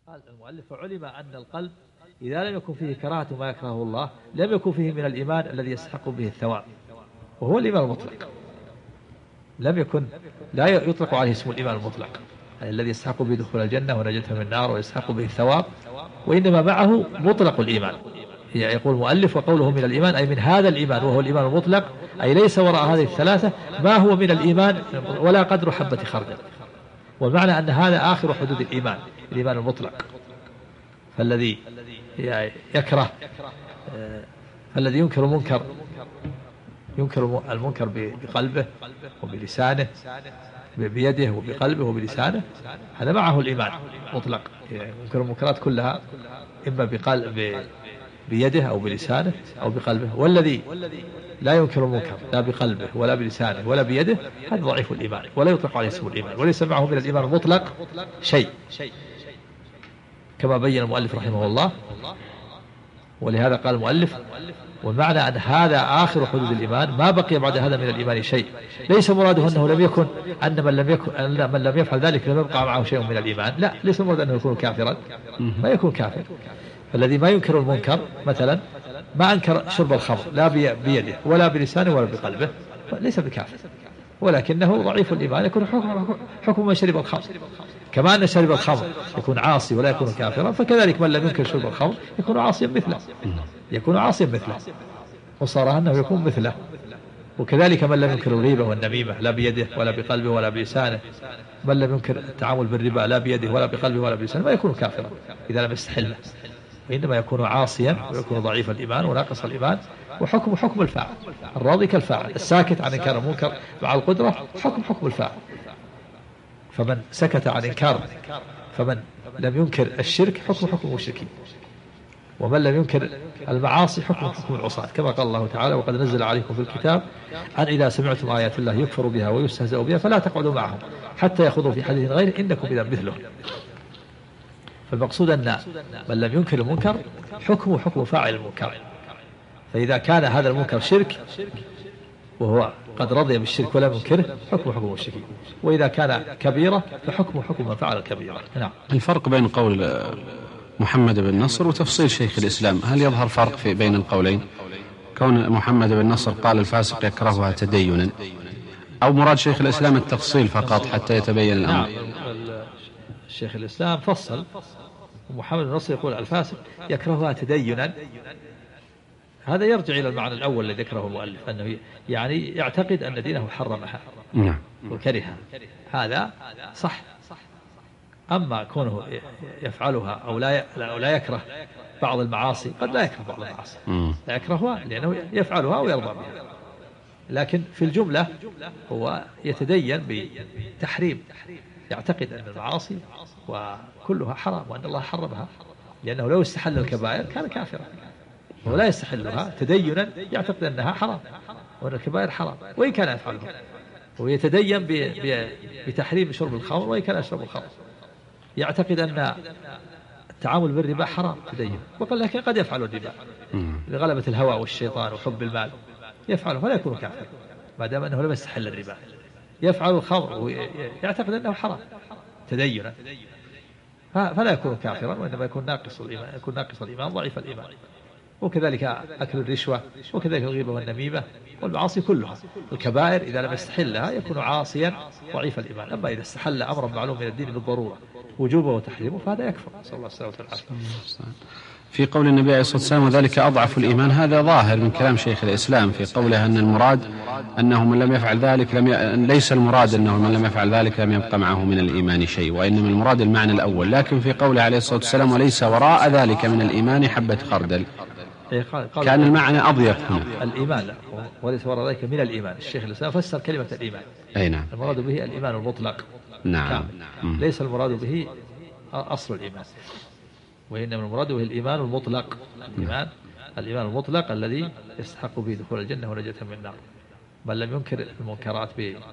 قال المؤلف: علم أن القلب إذا لم يكن فيه كراهة ما يكرهه الله لم يكن فيه من الإيمان الذي يستحق به الثواب، وهو الإيمان المطلق. لم يكن، لا يطلق عليه اسم الإيمان المطلق الذي يستحق به دخول الجنة ونجاة من النار ويستحق به الثواب، وإنما معه مطلق الإيمان. يقول المؤلف: وقوله من الإيمان أي من هذا الإيمان وهو الإيمان المطلق، أي ليس وراء هذه الثلاثة ما هو من الإيمان ولا قدر حبة خردل. والمعنى أن هذا آخر حدود الإيمان، الإيمان المطلق. فالذي يكره، الذي ينكر المنكر بقلبه وبلسانه، بيده وبقلبه وبلسانه، هذا معه الإيمان مطلق. ينكر المنكرات كلها إما بيده أو بلسانه أو بقلبه. والذي لا ينكر المنكر لا بقلبه ولا بلسانه ولا بيده، هذا ضعيف الإيمان ولا يطلق عليه اسم الإيمان، وليس معه من الإيمان المطلق شيء، كما بين المؤلف رحمه الله. ولهذا قال المؤلف: والمعنى أن هذا آخر حدود الإيمان، ما بقي بعد هذا من الإيمان شيء. ليس مراده أنه لم يكن، أن من لم يفعل ذلك لم يبقى معه شيء من الإيمان، لا، ليس مراده أنه يكون كافرا، ما يكون كافر. فالذي ما ينكر المنكر مثلا ما أنكر شرب الخمر لا بيده ولا بلسانه ولا بقلبه، ليس بكافر، ولكنه ضعيف الإيمان، يكون حكم من شرب الخمر. كما أن شرب الخمر يكون عاصي ولا يكون كافرا، فكذلك من لم ينكر شرب الخمر يكون عاصيا مثله، وصار أنه يكون مثله. وكذلك من لم ينكر الغيبة والنميمة لا بيده ولا بقلبه ولا بلسانه، من لم ينكر التعامل بالربا لا بيده ولا بقلبه ولا بلسانه، ما يكون كافرا إذا لم يستحله، وإنما يكون عاصيا ويكون ضعيف الإيمان وناقص الإيمان. وحكم حكم الفاعل، الراضي كالفاعل، الساكت عن إنكار المنكر مع القدرة حكم الفاعل. فمن سكت عن إنكار، فمن لم ينكر الشرك حكم المشركين، ومن لم ينكر المعاصي حكم العصاة، كما قال الله تعالى: وقد نزل عليكم في الكتاب أن إذا سمعتم آيات الله يكفر بها ويستهزأ بها فلا تقعدوا معهم حتى يخوضوا في حديث غيره إنكم إذا مثلهم. فالمقصود أن من لم ينكر المنكر حكم فاعل المنكر. فإذا كان هذا المنكر شرك وهو قد رضي بالشرك ولم ينكره حكم المشركين، وإذا كان كبيرة فحكم من فعل الكبيرة. نعم. الفرق بين قول محمد بن نصر وتفصيل شيخ الإسلام، هل يظهر فرق بين القولين؟ كون محمد بن نصر قال الفاسق يكرهها تدينا، أو مراد شيخ الإسلام التفصيل فقط حتى يتبين الأمر؟ شيخ الإسلام فصل، ومحمد بن نصر يقول الفاسق يكرهها تدينا. هذا يرجع إلى المعنى الأول الذي ذكره المؤلف، أنه يعني يعتقد أن دينه حرمها وكرهها، هذا صح. أما كونه يفعلها أو لا يكره بعض المعاصي، قد لا يكره بعض المعاصي، لا يكرهها لأنه يفعلها ويرضى بها، لكن في الجملة هو يتدين بتحريم، يعتقد أن المعاصي وكلها حرام وأن الله حرمها، لأنه لو استحل الكبائر كان كافرا، ولا يستحلها تدينا يعتقد أنها حرام وأن الكبائر حرام وإن كان يفعلها، ويتدين بتحريم شرب الخمر وإن كان يشرب الخمر، يعتقد أن التعامل بالربا حرام تدين، وقال لكن قد يفعل الربا لغلبة الهوى والشيطان وحب المال، يفعله فلا يكون كافر ما دام أنه لم يستحل الربا. يفعل الخمر ويعتقد أنه حرام تدينا، فلا يكون كافرا، وإنما يكون ناقص الإيمان ضعيف الإيمان. وكذلك أكل الرشوة، وكذلك الغيبة والنميمة والمعاصي كلها الكبائر، إذا لم يستحلها يكون عاصيا ضعيف الإيمان. أما إذا استحل أمرا معلوم من الدين بالضرورة وجوبه وتحريمه فهذا يكفر، صلى الله عليه وسلم. في قول النبي عليه الصلاة والسلام وذلك أضعف الإيمان، هذا ظاهر من كلام شيخ الإسلام في قوله أن المراد أنه من لم يفعل ذلك ليس المراد أنه من لم يفعل ذلك لم يبقى معه من الإيمان شيء، وإنما المراد المعنى الأول. لكن في قوله عليه الصلاة والسلام وليس وراء ذلك من الإيمان حبة خردل، كان المعنى أضيق هنا. الإيمان لا، وليس وراء ذلك من الإيمان. الشيخ الإسلام فسر كلمة الإيمان، أي نعم، المراد به الإيمان المطلق، نعم، ليس المراد به أصل الإيمان، وإنما المراد به الإيمان المطلق، الإيمان المطلق الذي يستحق به دخول الجنة ونجاة من النار. من لم ينكر المنكرات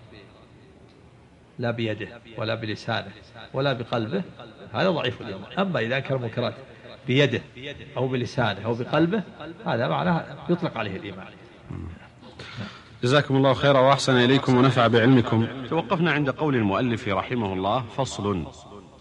لا بيده ولا بلسانه ولا بقلبه هذا ضعيف الإيمان. أما إذا أنكر المنكرات بيده أو بلسانه أو بقلبه هذا معناه يطلق عليه الإيمان. جزاكم الله خيرا وأحسن إليكم ونفع بعلمكم. توقفنا عند قول المؤلف رحمه الله: فصل: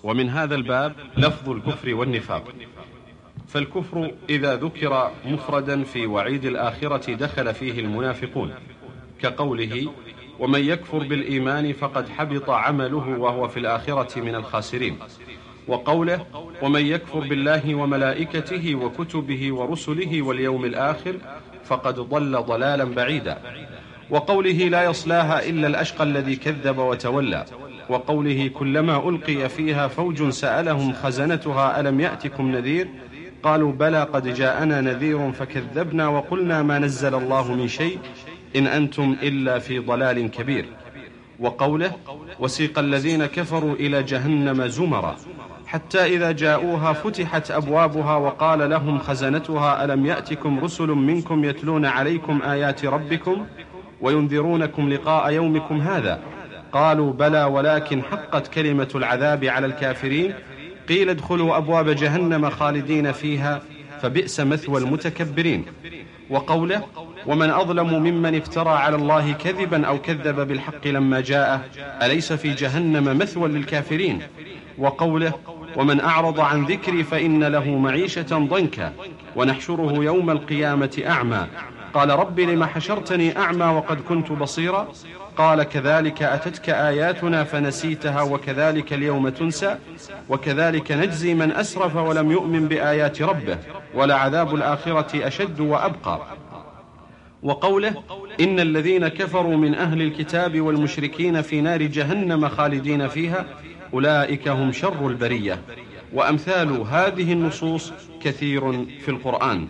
ومن هذا الباب لفظ الكفر والنفاق. فالكفر إذا ذكر مفردا في وعيد الآخرة دخل فيه المنافقون، كقوله ومن يكفر بالإيمان فقد حبط عمله وهو في الآخرة من الخاسرين، وقوله ومن يكفر بالله وملائكته وكتبه ورسله واليوم الآخر فقد ضل ضلالا بعيدا، وقوله لا يصلاها إلا الأشقى الذي كذب وتولى، وقوله كلما ألقي فيها فوج سألهم خزنتها ألم يأتكم نذير قالوا بلى قد جاءنا نذير فكذبنا وقلنا ما نزل الله من شيء إن أنتم إلا في ضلال كبير، وقوله وسيق الذين كفروا إلى جهنم زمرا حتى إذا جاءوها فتحت أبوابها وقال لهم خزنتها ألم يأتكم رسل منكم يتلون عليكم آيات ربكم وينذرونكم لقاء يومكم هذا قالوا بلى ولكن حقت كلمة العذاب على الكافرين قيل ادخلوا أبواب جهنم خالدين فيها فبئس مثوى المتكبرين، وقوله ومن أظلم ممن افترى على الله كذبا أو كذب بالحق لما جاءه أليس في جهنم مثوى للكافرين، وقوله ومن أعرض عن ذكري فإن له معيشة ضنكا ونحشره يوم القيامة أعمى قال رب لم حشرتني أعمى وقد كنت بصيرا قال كذلك أتتك آياتنا فنسيتها وكذلك اليوم تنسى وكذلك نجزي من أسرف ولم يؤمن بآيات ربه ولعذاب الآخرة أشد وأبقى، وقوله إن الذين كفروا من أهل الكتاب والمشركين في نار جهنم خالدين فيها أولئك هم شر البرية. وأمثال هذه النصوص كثير في القرآن،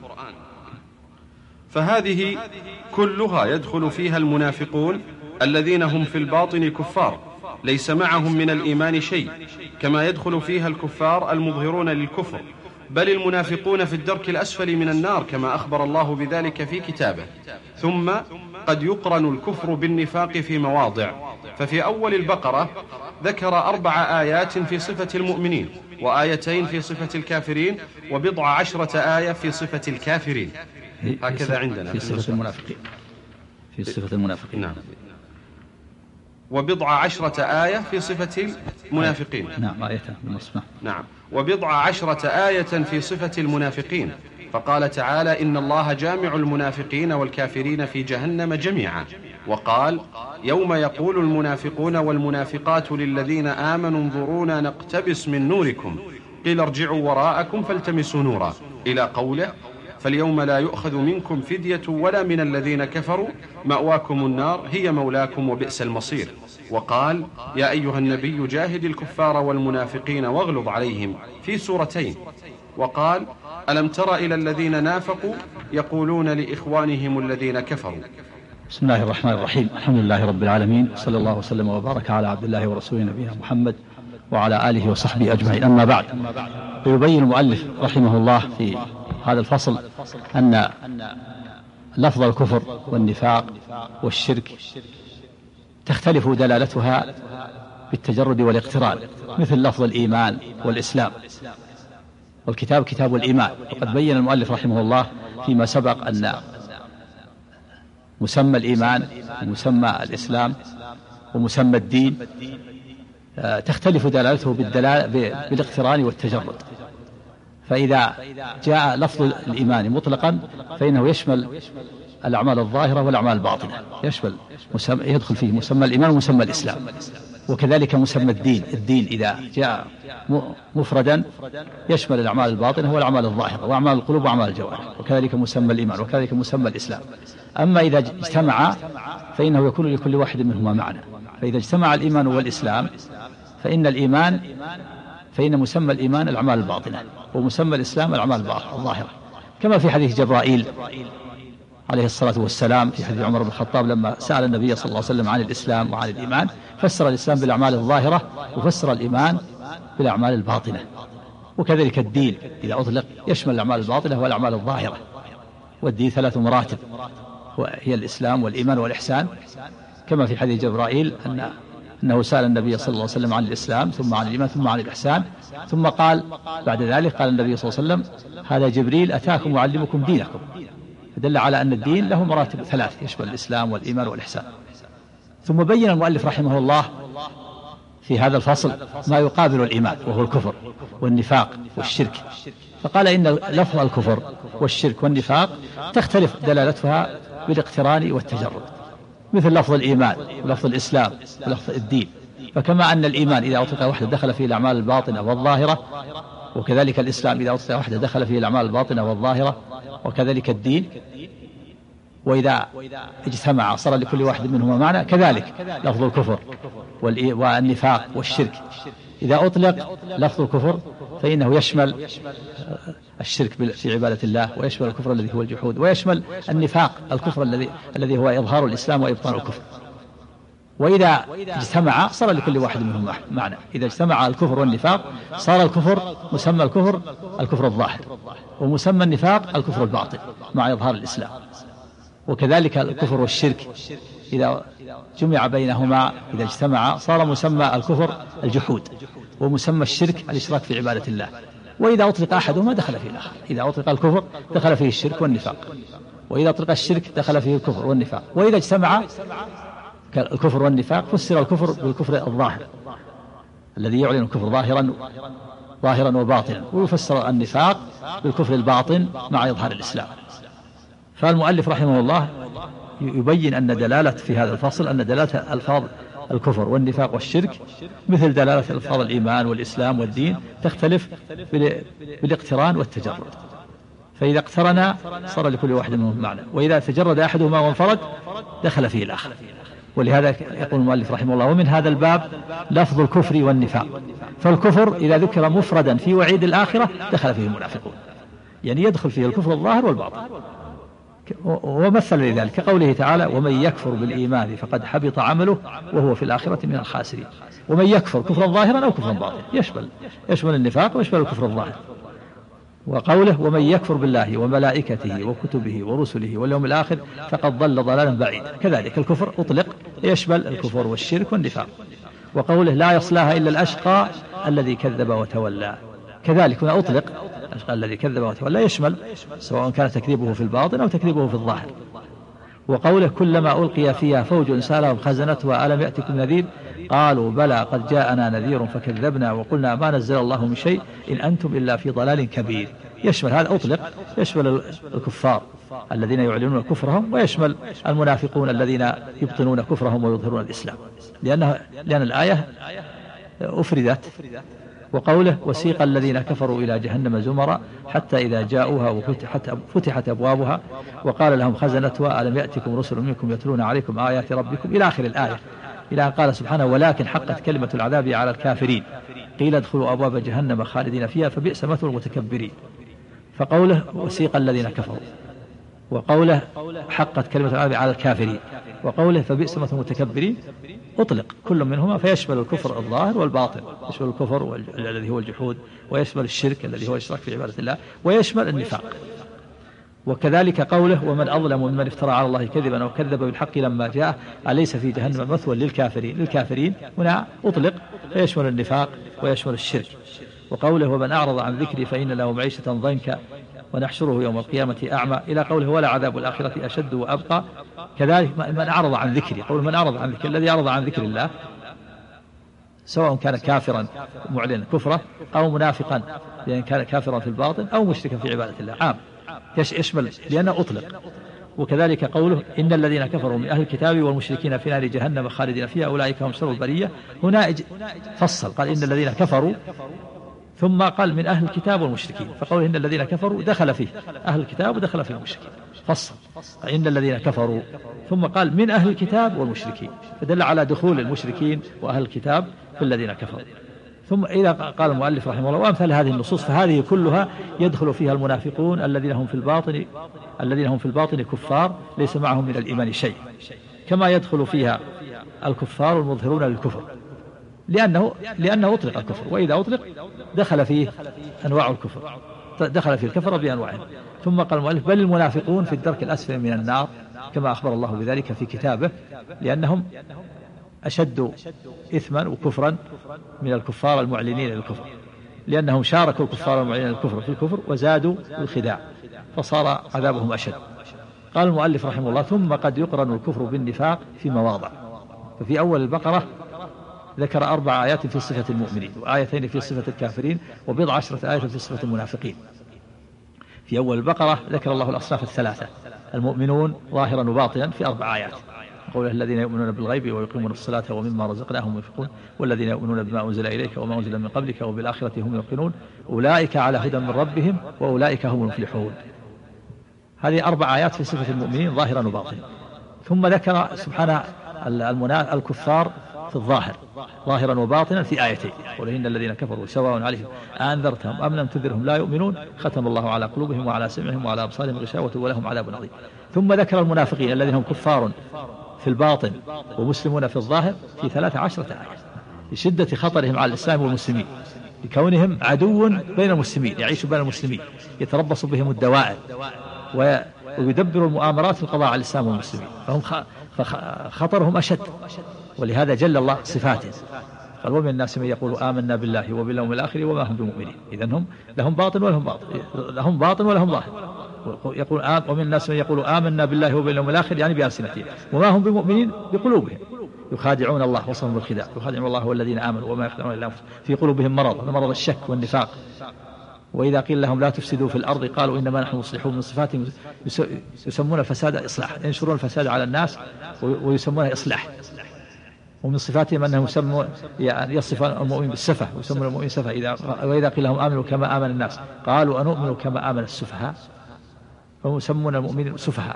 فهذه كلها يدخل فيها المنافقون الذين هم في الباطن كفار ليس معهم من الإيمان شيء، كما يدخل فيها الكفار المظهرون للكفر، بل المنافقون في الدرك الأسفل من النار كما أخبر الله بذلك في كتابه. ثم قد يقرن الكفر بالنفاق في مواضع، ففي أول البقرة ذكر 4 آيات في صفة المؤمنين وآيتين في صفة الكافرين و10 آية في صفة الكافرين، هكذا عندنا في صفة المنافقين، في صفة المنافقين نعم، و10 آية في صفة المنافقين نعم آيتان بالنسبة نعم، و10 آية في صفة المنافقين، فقال تعالى إن الله جامع المنافقين والكافرين في جهنم جميعا، وقال يوم يقول المنافقون والمنافقات للذين آمنوا انظرونا نقتبس من نوركم قيل ارجعوا وراءكم فالتمسوا نورا إلى قوله فاليوم لا يؤخذ منكم فدية ولا من الذين كفروا مأواكم النار هي مولاكم وبئس المصير، وقال يا أيها النبي جاهد الكفار والمنافقين واغلظ عليهم في سورتين، وقال ألم تر إلى الذين نافقوا يقولون لإخوانهم الذين كفروا. بسم الله الرحمن الرحيم، الحمد لله رب العالمين، صلى الله وسلم وبارك على عبد الله ورسوله نبينا محمد وعلى آله وصحبه أجمعين، أما بعد. ويبين المؤلف رحمه الله في هذا الفصل أن لفظ الكفر والنفاق والشرك تختلف دلالتها بالتجرد والاقتران، مثل لفظ الإيمان والإسلام، والكتاب كتاب الإيمان. وقد بين المؤلف رحمه الله فيما سبق أن مسمى الإيمان ومسمى الإسلام ومسمى الدين تختلف دلالته بالاقتران والتجرد، فإذا جاء لفظ الإيمان مطلقا فإنه يشمل الأعمال الظاهرة والأعمال الباطنة، يدخل فيه مسمى الإيمان ومسمى الإسلام، وكذلك مسمى الدين إذا جاء مفردا يشمل الأعمال الباطنة والأعمال الظاهرة وأعمال القلوب وأعمال الجوارح، وكذلك مسمى الإيمان وكذلك مسمى الإسلام. أما إذا اجتمع فإنه يكون لكل واحد منهما معنى، فإذا اجتمع الإيمان والإسلام فإن مسمى الإيمان الأعمال الباطنة ومسمى الإسلام الأعمال الظاهرة، كما في حديث جبرائيل عليه الصلاة والسلام في حديث عمر بن الخطاب لما سأل النبي صلى الله عليه وسلم عن الإسلام وعن الإيمان، فسر الإسلام بالأعمال الظاهرة وفسر الإيمان بالأعمال الباطنة. وكذلك الدين إذا أطلق يشمل الأعمال الباطنة والأعمال الظاهرة، والدين 3 مراتب وهي الإسلام والإيمان والإحسان، كما في حديث جبرائيل أنه سأل النبي صلى الله عليه وسلم عن الإسلام ثم عن الإيمان ثم عن الإحسان، ثم قال بعد ذلك قال النبي صلى الله عليه وسلم هذا جبريل أتاكم وعلمكم دينكم، فدل على أن الدين له مراتب 3 يشمل الإسلام والإيمان والإحسان. ثم بين المؤلف رحمه الله في هذا الفصل ما يقابل الإيمان وهو الكفر والنفاق والشرك، فقال إن لفظ الكفر والشرك والنفاق تختلف دلالتها بالاقتران والتجرد، مثل لفظ الإيمان ولفظ الإسلام ولفظ الدين. فكما أن الإيمان إذا أطلق وحده دخل فيه الأعمال الباطنة والظاهرة، وكذلك الإسلام إذا أطلق وحده دخل فيه الأعمال الباطنة والظاهرة، وكذلك الدين، وإذا اجتمع صار لكل واحد منهما معنى. كذلك لفظ الكفر والنفاق والشرك إذا أطلق لفظ الكفر فإنه يشمل الشرك في عبادة الله، ويشمل الكفر الذي هو الجحود، ويشمل النفاق الكفر الذي هو إظهار الإسلام وإبطان الكفر. وإذا اجتمع صار لكل واحد منهم معنى. إذا اجتمع الكفر والنفاق صار الكفر مسمى الكفر الكفر الظاهر، ومسمى النفاق الكفر الباطن مع إظهار الإسلام. وكذلك الكفر والشرك إذا جمع بينهما إذا اجتمع صار مسمى الكفر الجحود، ومسمى الشرك الإشراك في عبادة الله. وإذا أطلق أحدهما دخل فيه الآخر. إذا أطلق الكفر دخل فيه الشرك والنفاق، وإذا أطلق الشرك دخل فيه الكفر والنفاق. وإذا اجتمع الكفر والنفاق فسر الكفر بالكفر الظاهر الذي يعلن الكفر ظاهرا وباطنا، ويفسر النفاق بالكفر الباطن مع إظهار الإسلام. فالمؤلف رحمه الله يبين أن دلالة في هذا الفصل أن دلالة ألفاظ الكفر والنفاق والشرك مثل دلالة ألفاظ الإيمان والإسلام والدين تختلف بالاقتران والتجرد. فإذا اقترنا صار لكل واحد منهم معنى، وإذا تجرد أحدهما وانفرد دخل فيه الآخر. ولهذا يقول المؤلف رحمه الله: ومن هذا الباب لفظ الكفر والنفاق. فالكفر إذا ذكر مفردا في وعيد الآخرة دخل فيه المنافقون، يعني يدخل فيه الكفر الظاهر والباطن. ومثل لذلك كقوله تعالى: ومن يكفر بالإيمان فقد حبط عمله وهو في الآخرة من الخاسرين. ومن يكفر كفرا ظاهرا أو كفرا باطنا يشمل النفاق ويشمل الكفر الظاهر. وقوله: ومن يكفر بالله وملائكته وكتبه ورسله واليوم الآخر فقد ضل ضلالا بعيدا. كذلك الكفر أطلق يشمل الكفر والشرك والنفاق. وقوله: لا يصلاها إلا الأشقى الذي كذب وتولى. كذلك هنا أطلق الأشقى الذي كذب وتولى يشمل سواء كان تكذيبه في الباطن أو تكذيبه في الظاهر. وقوله: كلما ألقي فيها فوج سألهم خزنتها ألم يأتكم نذير قالوا بلى قد جاءنا نذير فكذبنا وقلنا ما نزل الله من شيء إن أنتم إلا في ضلال كبير. يشمل هذا أطلق يشمل الكفار الذين يعلنون كفرهم، ويشمل المنافقون الذين يبطنون كفرهم ويظهرون الإسلام، لأن الآية أفردت. وقوله: وسيق الذين كفروا إلى جهنم زمرا حتى إذا جاءوها وفتحت أبوابها وقال لهم خزنتها ألم يأتكم رسل منكم يتلون عليكم آيات ربكم إلى آخر الآية، إلى أن قال سبحانه: ولكن حقت كلمة العذاب على الكافرين قيل ادخلوا أبواب جهنم خالدين فيها فبئس مثوى المتكبرين. فقوله: وسيق الذين كفروا، وقوله: حقت كلمة العذاب على الكافرين، وقوله: فبئس مثوى المتكبرين، أطلق كل منهما فيشمل الكفر الظاهر والباطن، يشمل الكفر الذي هو الجحود، ويشمل الشرك الذي هو الإشراك في عبادة الله، ويشمل النفاق. وكذلك قوله: ومن أظلم ممن افترى على الله كذبا أو كذب بالحق لما جاء أليس في جهنم مثوى للكافرين هنا أطلق فيشمل النفاق ويشمل الشرك. وقوله: ومن أعرض عن ذكري فإن له معيشة ضنكا ونحشره يوم القيامة أعمى، إلى قوله: ولا عذاب الآخرة أشد وأبقى. كذلك من أعرض عن ذكري، قول من أعرض عن ذكر، الذي أعرض عن ذكر الله سواء كان كافرا معلنا كفره أو منافقا لأن كان كافرا في الباطن أو مشركا في عبادة الله، عام يشمل لأنه أطلق. وكذلك قوله: إن الذين كفروا من أهل الكتاب والمشركين في نار جهنم خالدين فيها أولئك هم شر البرية. هنا فصل قال: إن الذين كفروا، ثم قال: من أهل الكتاب والمشركين، فقوله إن الذين كفروا دخل فيه أهل الكتاب ودخل فيه المشركين، فصل إن الذين كفروا ثم قال من أهل الكتاب والمشركين، فدل على دخول المشركين وأهل الكتاب في الذين كفروا. ثم إذا قال المؤلف رحمه الله: وأمثال هذه النصوص فهذه كلها يدخل فيها المنافقون الذين هم في الباطن كفار ليس معهم من الإيمان شيء، كما يدخل فيها الكفار المظهرون للكفر، لأنه أطلق الكفر، وإذا أطلق دخل فيه أنواع الكفر، دخل فيه الكفر بأنواعه. ثم قال المؤلف: بل المنافقون في الدرك الأسفل من النار، كما أخبر الله بذلك في كتابه، لأنهم أشد إثما وكفرا من الكفار المعلنين للكفر، لأنهم شاركوا الكفار المعلنين للكفر في الكفر وزادوا الخداع فصار عذابهم أشد. قال المؤلف رحمه الله: ثم قد يقرن الكفر بالنفاق في مواضع. ففي أول البقرة ذكر 4 آيات في صفة المؤمنين، وآيتين في صفة الكافرين، وبضع 10 آيات في صفة المنافقين. في أول البقرة ذكر الله الأصناف الثلاثة: المؤمنون ظاهرا وباطنا في 4 آيات، قوله الذين يؤمنون بالغيب ويقيمون الصلاة ومما رزقناهم ينفقون والذين يؤمنون بما أنزل إليك وما أنزل من قبلك وبالآخرة هم يوقنون أولئك على هدى من ربهم وأولئك هم المفلحون. هذه 4 آيات في صفة المؤمنين ظاهرا وباطنا. ثم ذكر سبحانه الكفار في الظاهر ظاهرا وباطنا في آيتين: قل إن الذين كفروا سواء عليهم أنذرتهم أم لم تنذرهم لا يؤمنون ختم الله على قلوبهم وعلى سمعهم وعلى أبصارهم غشاوة ولهم عذاب عظيم. ثم ذكر المنافقين الذين هم كفار في الباطن ومسلمون في الظاهر في 13 آية، لشدة خطرهم على الإسلام والمسلمين، لكونهم عدو بين المسلمين، يعيش بين المسلمين، يتربص بهم الدوائر ويدبر المؤامرات في القضاء على الإسلام والمسلمين، فخطرهم أشد. ولهذا جل الله صفاتهم، قال: ومن الناس من يقول آمنا بالله وباليوم الآخر وما هم بمؤمنين. إذن هم لهم باطن ولهم باطن، لهم باطن ولهم ظاهر. يقول ومن الناس من يقول آمنا بالله وباليوم الآخر يعني بألسنتهم، وما هم بمؤمنين بقلوبهم، يخادعون الله وصفهم بالخداع، يخادعون الله والذين آمنوا وما يخدعون إلا أنفسهم، في قلوبهم مرض الشك والنفاق. وإذا قيل لهم لا تفسدوا في الأرض قالوا إنما نحن مصلحون. من صفاتهم يسمون الفساد إصلاح، ينشرون الفساد على الناس ويسمونه إصلاح. ومن صفاتهم أنهم يصف المؤمن بالسفة ويسمون المؤمن سفة. وإذا قيل لهم آمنوا كما آمن الناس قالوا أنؤمن كما آمن السفهاء، فهم يسمون المؤمنين سفهاء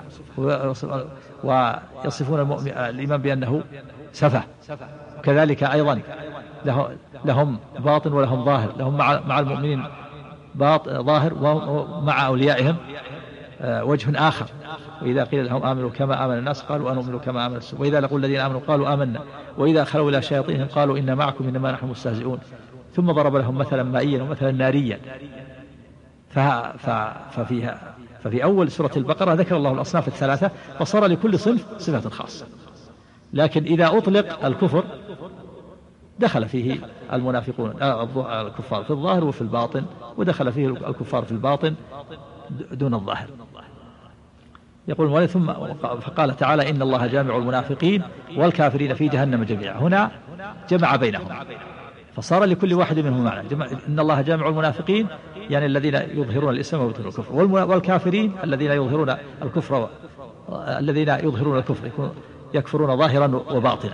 ويصفون الإيمان بأنه سفه. وكذلك أيضا لهم باطن ولهم ظاهر، لهم مع المؤمنين ظاهر ومع أوليائهم وجه آخر. وإذا قيل لهم آمنوا كما آمن الناس قالوا أنؤمن كما آمن السفهاء، وإذا لقوا الذين آمنوا قالوا آمنا وإذا خلوا إلى شياطينهم قالوا إن معكم إنما نحن مستهزئون. ثم ضرب لهم مثلا مائيا ومثلا ناريا. ففي أول سورة البقرة ذكر الله الأصناف الثلاثة، فصار لكل صنف صفة خاصة. لكن إذا أطلق الكفر دخل فيه المنافقون الكفار في الظاهر وفي الباطن، ودخل فيه الكفار في الباطن دون الظاهر. يقول ثم فقال تعالى: إن الله جامع المنافقين والكافرين في جهنم جميعا. هنا جمع بينهم، فصار لكل واحد منهم معنى. إن الله جامع المنافقين يعني الذين يظهرون الإسلام ويبطنون الكفر، والكافرين الذين يظهرون الكفر، الذين يظهرون الكفر يكفرون ظاهرا وباطنا.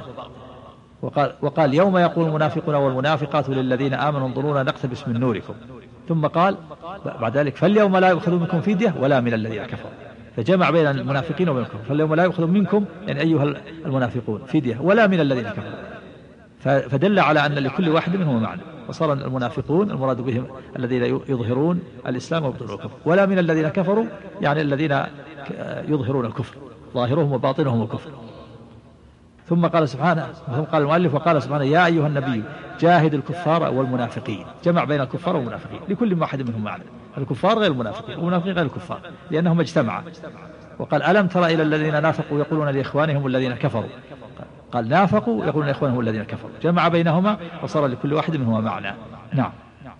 وقال: يوم يقول المنافقون والمنافقات للذين آمنوا انظرونا نقتبس من نوركم. ثم قال بعد ذلك: فاليوم لا يؤخذ منكم فدية ولا من الذين كفروا. فجمع بين المنافقين وبين الكفر، فاليوم لا يؤخذ منكم يعني أيها المنافقون فدية ولا من الذين كفروا، فدل على أن لكل واحد منهم معنى. وصار المنافقون المراد بهم الذين يظهرون الإسلام ويبطنون الكفر، ولا من الذين كفروا يعني الذين يظهرون الكفر، ظاهرهم وباطنهم الكفر. ثم قال سبحانه، ثم قال المؤلف: وقال سبحانه: يا أيها النبي جاهد الكفار والمنافقين. جمع بين الكفار والمنافقين، لكل واحد منهم معنى. الكفار غير المنافقين والمنافقين غير الكفار، لأنهم اجتمعا. وقال: ألم تر إلى الذين نافقوا يقولون لإخوانهم الذين كفروا. قال: نافقوا يقولون لإخوانهم الذين كفروا، جمع بينهما وصار لكل واحد منهما معنى. نعم.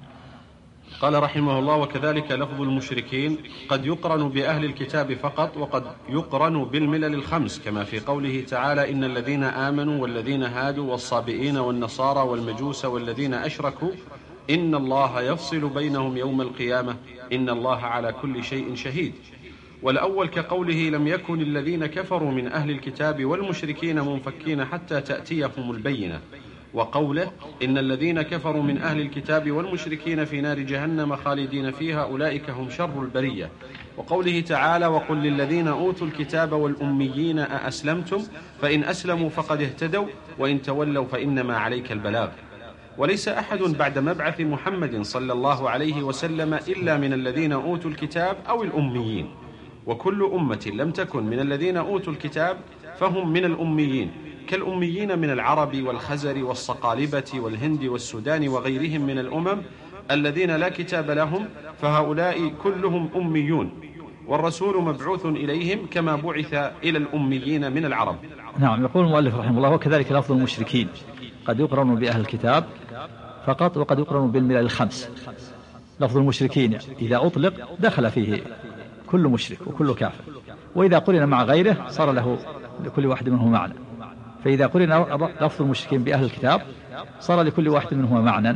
قال رحمه الله: وكذلك لفظ المشركين قد يقرن بأهل الكتاب فقط، وقد يقرن بالملل الخمس، كما في قوله تعالى: إن الذين آمنوا والذين هادوا والصابئين والنصارى والمجوس والذين أشركوا إن الله يفصل بينهم يوم القيامة إن الله على كل شيء شهيد. والأول كقوله: لم يكن الذين كفروا من أهل الكتاب والمشركين منفكين حتى تأتيهم البينة. وقوله: إن الذين كفروا من أهل الكتاب والمشركين في نار جهنم خالدين فيها أولئك هم شر البرية. وقوله تعالى: وقل للذين أوتوا الكتاب والأميين أأسلمتم فإن أسلموا فقد اهتدوا وإن تولوا فإنما عليك البلاغ. وليس أحد بعد مبعث محمد صلى الله عليه وسلم إلا من الذين أوتوا الكتاب أو الأميين، وكل أمة لم تكن من الذين أوتوا الكتاب فهم من الأميين، كالأميين من العرب والخزر والصقالبة والهند والسودان وغيرهم من الأمم الذين لا كتاب لهم، فهؤلاء كلهم أميون، والرسول مبعوث إليهم كما بعث إلى الأميين من العرب. نعم. يقول المؤلف رحمه الله: وكذلك لفظ المشركين قد يقرن بأهل الكتاب فقط، وقد يقرن بالملل الخمس. لفظ المشركين إذا أطلق دخل فيه كل مشرك وكل كافر، وإذا قرن مع غيره صار له لكل واحد منه معنى. فإذا قرن لفظ المشركين بأهل الكتاب صار لكل واحد منهما معنى،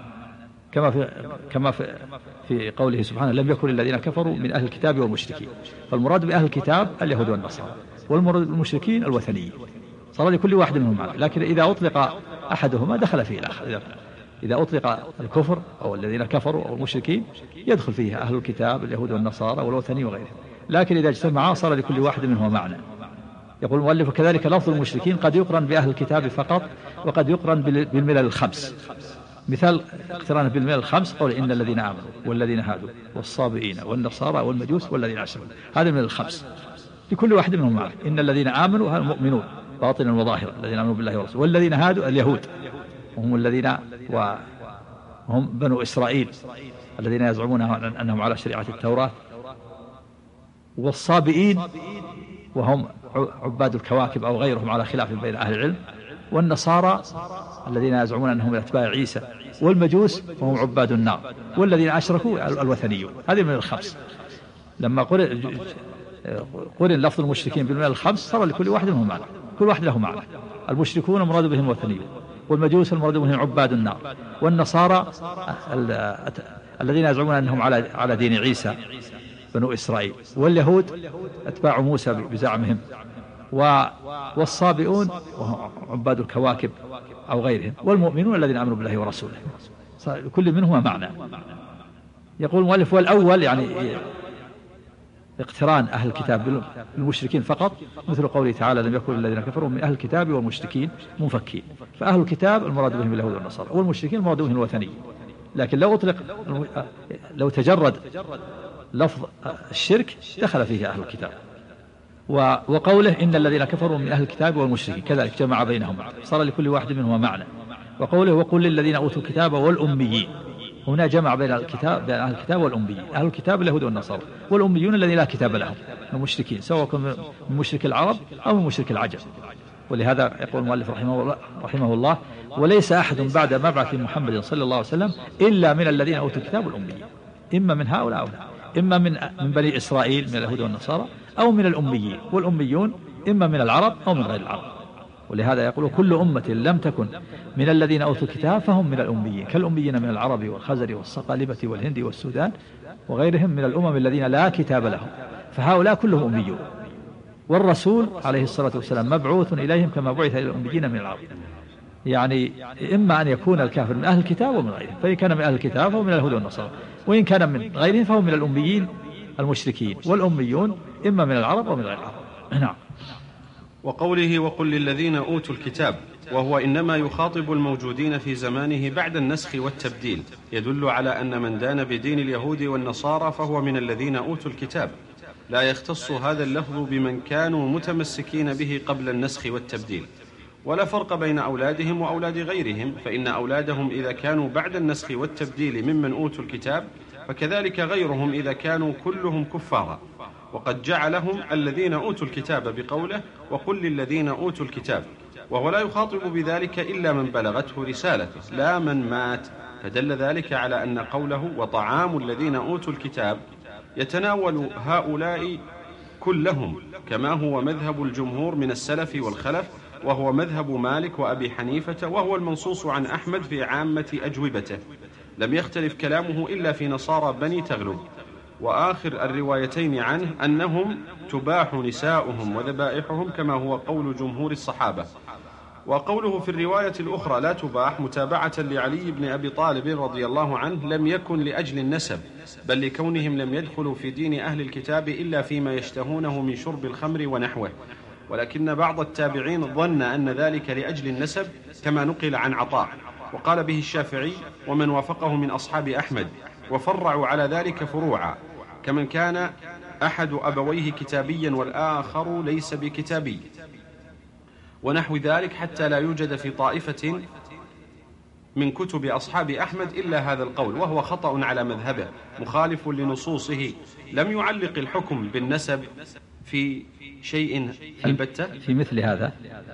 كما في قوله سبحانه لم يكن الذين كفروا من أهل الكتاب والمشركين، فالمراد بأهل الكتاب اليهود والنصارى، والمراد بالمشركين الوثنيين، صار لكل واحد منهم معنى. لكن إذا أطلق أحدهما دخل فيه الآخر، إذا أطلق الكفر أو الذين كفروا أو المشركين يدخل فيه أهل الكتاب اليهود والنصارى والوثني وغيرهم، لكن إذا اجتمعا صار لكل واحد منهما معنى. يقول المؤلف كذلك لفظ المشركين قد يقرن بأهل الكتاب فقط، وقد يقرن بالملل الخمس. مثال اقترانه بالملل الخمس قول إن الذين آمنوا والذين هادوا والصابئين والنصارى والمجوس والذين أشركوا، هذا الملل الخمس لكل واحد منهم معنى. إن الذين آمنوا هم المؤمنون باطنا وظاهرا الذين آمنوا بالله ورسوله، والذين هادوا اليهود وهم الذين وهم بنو إسرائيل الذين يزعمون أنهم على شريعة التوراة، والصابئين وهم عباد الكواكب أو غيرهم على خلاف بين أهل العلم، والنصارى الذين يزعمون أنهم من أتباع عيسى، والمجوس وهم عباد النار، والذين أشركوا الوثنيون. هذه من الخمس. لما قرن لفظ المشركين بالملل الخمس صار لكل واحد منهم معنى، كل واحد له معنى. المشركون المراد بهم الوثنيون، والمجوس المراد بهم عباد النار، والنصارى الذين يزعمون أنهم على دين عيسى بنو إسرائيل، واليهود أتباع موسى بزعمهم، والصابئون وهم عباد الكواكب أو غيرهم، والمؤمنون الذين آمنوا بالله ورسوله، كل منهما معنى. يقول المؤلف والأول يعني اقتران أهل الكتاب بالمشركين فقط، مثل قوله تعالى لم يكن الذين كفروا من أهل الكتاب والمشركين منفكين، فأهل الكتاب المراد بهم اليهود والنصارى، والمشركين المراد بهم الوثنيين. لكن لو تجرد لفظ الشرك دخل فيه أهل الكتاب. وقوله إن الذين كفروا من أهل الكتاب والمشركين كذلك جمع بينهما، صار لكل واحد منهما معنى. وقوله وقل للذين أوتوا الكتاب والأميين، هنا جمع بين أهل الكتاب والأميين، أهل الكتاب اليهود والنصارى، والأميون الذين لا كتاب لهم المشركين، سواء من مشرك العرب أو من مشرك العجم. ولهذا يقول المؤلف رحمه الله وليس أحد بعد مبعث محمد صلى الله عليه وسلم إلا من الذين أوتوا الكتاب والأميين، إما من هؤلاء إما من بني إسرائيل من اليهود والنصارى أو من الأميين، والأميون إما من العرب أو من غير العرب. ولهذا يقول كل أمة لم تكن من الذين أوتوا الكتاب فهم من الأميين، كالأميين من العرب والخزر والصقالبة والهند والسودان وغيرهم من الأمم الذين لا كتاب لهم، فهؤلاء كلهم أميون. والرسول عليه الصلاة والسلام مبعوث إليهم كما بعث إلى الأميين من العرب، يعني إما أن يكون الكافر من أهل الكتاب ومن غيرهم، فإن كان من أهل الكتاب فهو من اليهود والنصارى، وإن كان من غيرهم فهو من الأميين المشركين، والأميون إما من العرب ومن غير العرب. نعم. وقوله وقل للذين أوتوا الكتاب، وهو إنما يخاطب الموجودين في زمانه بعد النسخ والتبديل، يدل على أن من دان بدين اليهود والنصارى فهو من الذين أوتوا الكتاب، لا يختص هذا اللفظ بمن كانوا متمسكين به قبل النسخ والتبديل. ولا فرق بين أولادهم وأولاد غيرهم، فإن أولادهم إذا كانوا بعد النسخ والتبديل ممن أوتوا الكتاب، فكذلك غيرهم إذا كانوا كلهم كفارا. وقد جعلهم الذين أوتوا الكتاب بقوله وقل للذين أوتوا الكتاب، وهو لا يخاطب بذلك إلا من بلغته رسالته لا من مات، فدل ذلك على أن قوله وطعام الذين أوتوا الكتاب يتناول هؤلاء كلهم، كما هو مذهب الجمهور من السلف والخلف، وهو مذهب مالك وأبي حنيفة، وهو المنصوص عن أحمد في عامة أجوبته، لم يختلف كلامه إلا في نصارى بني تغلب. وآخر الروايتين عنه أنهم تباح نساؤهم وذبائحهم كما هو قول جمهور الصحابة. وقوله في الرواية الأخرى لا تباح متابعة لعلي بن أبي طالب رضي الله عنه لم يكن لأجل النسب، بل لكونهم لم يدخلوا في دين أهل الكتاب إلا فيما يشتهونه من شرب الخمر ونحوه، ولكن بعض التابعين ظن أن ذلك لأجل النسب كما نقل عن عطاء، وقال به الشافعي ومن وافقه من أصحاب أحمد، وفرعوا على ذلك فروعا، كمن كان أحد أبويه كتابيا والآخر ليس بكتابي ونحو ذلك، حتى لا يوجد في طائفة من كتب أصحاب أحمد إلا هذا القول، وهو خطأ على مذهبه مخالف لنصوصه. لم يعلق الحكم بالنسب في شيء البتة في مثل هذا.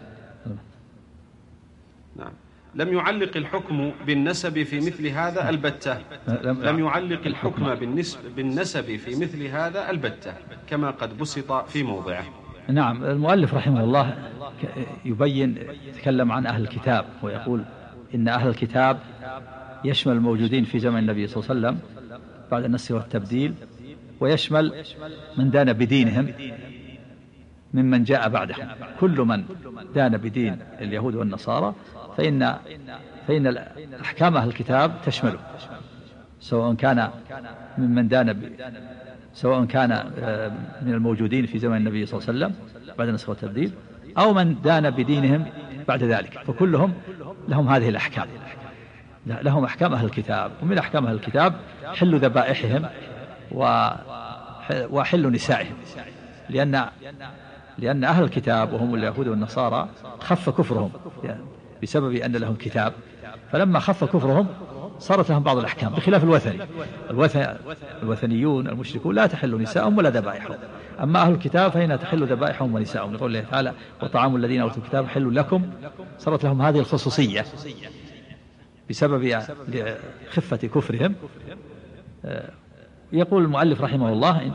نعم. لم يعلق الحكم بالنسب في مثل هذا البتة، لم يعلق الحكم بالنسب في مثل هذا البتة كما قد بسط في موضعه. نعم. المؤلف رحمه الله يبين، يتكلم عن أهل الكتاب ويقول إن أهل الكتاب يشمل الموجودين في زمن النبي صلى الله عليه وسلم بعد النسخ والتبديل، ويشمل من دان بدينهم ممن جاء بعدهم. كل من دان بدين اليهود والنصارى فإن أحكام أهل الكتاب تشمله، سواء كان من الموجودين في زمن النبي صلى الله عليه وسلم بعد النسخ والتبديل، أو من دان بدينهم بعد ذلك، فكلهم لهم هذه الأحكام، لهم أحكام أهل الكتاب. ومن أحكام أهل الكتاب حل ذبائحهم وحل نسائهم، لأن أهل الكتاب وهم اليهود والنصارى خف كفرهم بسبب أن لهم كتاب، فلما خف كفرهم صارت لهم بعض الأحكام، بخلاف الوثنيون المشركون لا تحل نساءهم ولا ذبائحهم. أما أهل الكتاب فإنها تحل ذبائحهم ونساءهم، لقول الله تعالى وطعام الذين أوتوا الكتاب حل لكم، صارت لهم هذه الخصوصية بسبب خفة كفرهم. يقول المؤلف رحمه الله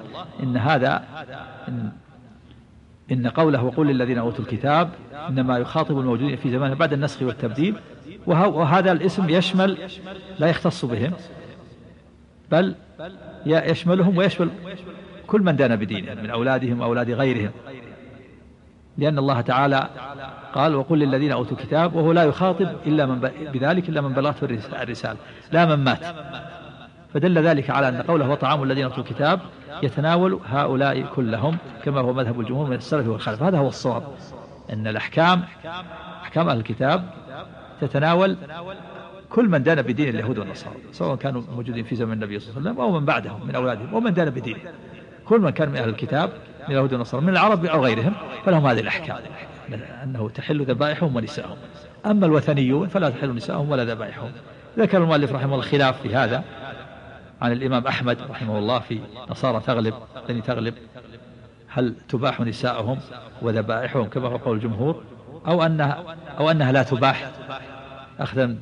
إن قوله وقل للذين أوتوا الكتاب إنما يخاطب الموجودين في زمانه بعد النسخ والتبديل، وهذا الاسم يشمل لا يختص بهم، بل يشملهم ويشمل كل من دان بدينهم من أولادهم وأولاد غيرهم، لأن الله تعالى قال وقل للذين أوتوا الكتاب، وهو لا يخاطب بذلك إلا من بلغته الرسالة لا من مات، فدل ذلك على أن قوله وطعام الذين أوتوا الكتاب يتناول هؤلاء كلهم، كما هو مذهب الجمهور من السلف والخلف. هذا هو الصواب، أن أحكام أهل الكتاب تتناول كل من دان بدين اليهود والنصارى، سواء كانوا موجودين في زمن النبي صلى الله عليه وسلم أو من بعدهم من أولادهم ومن دان بدينه. كل من كان من أهل الكتاب من اليهود والنصارى من العرب أو غيرهم فلهم هذه الأحكام، أنه تحل ذبائحهم ونساءهم. أما الوثنيون فلا تحل نساءهم ولا ذبائحهم. ذكر المؤلف رحمه الله خلاف في هذا عن الإمام أحمد رحمه الله في نصارى تغلب، هل تباح نساءهم وذبائحهم كما هو قول الجمهور، أو أنها لا تباح، أخذا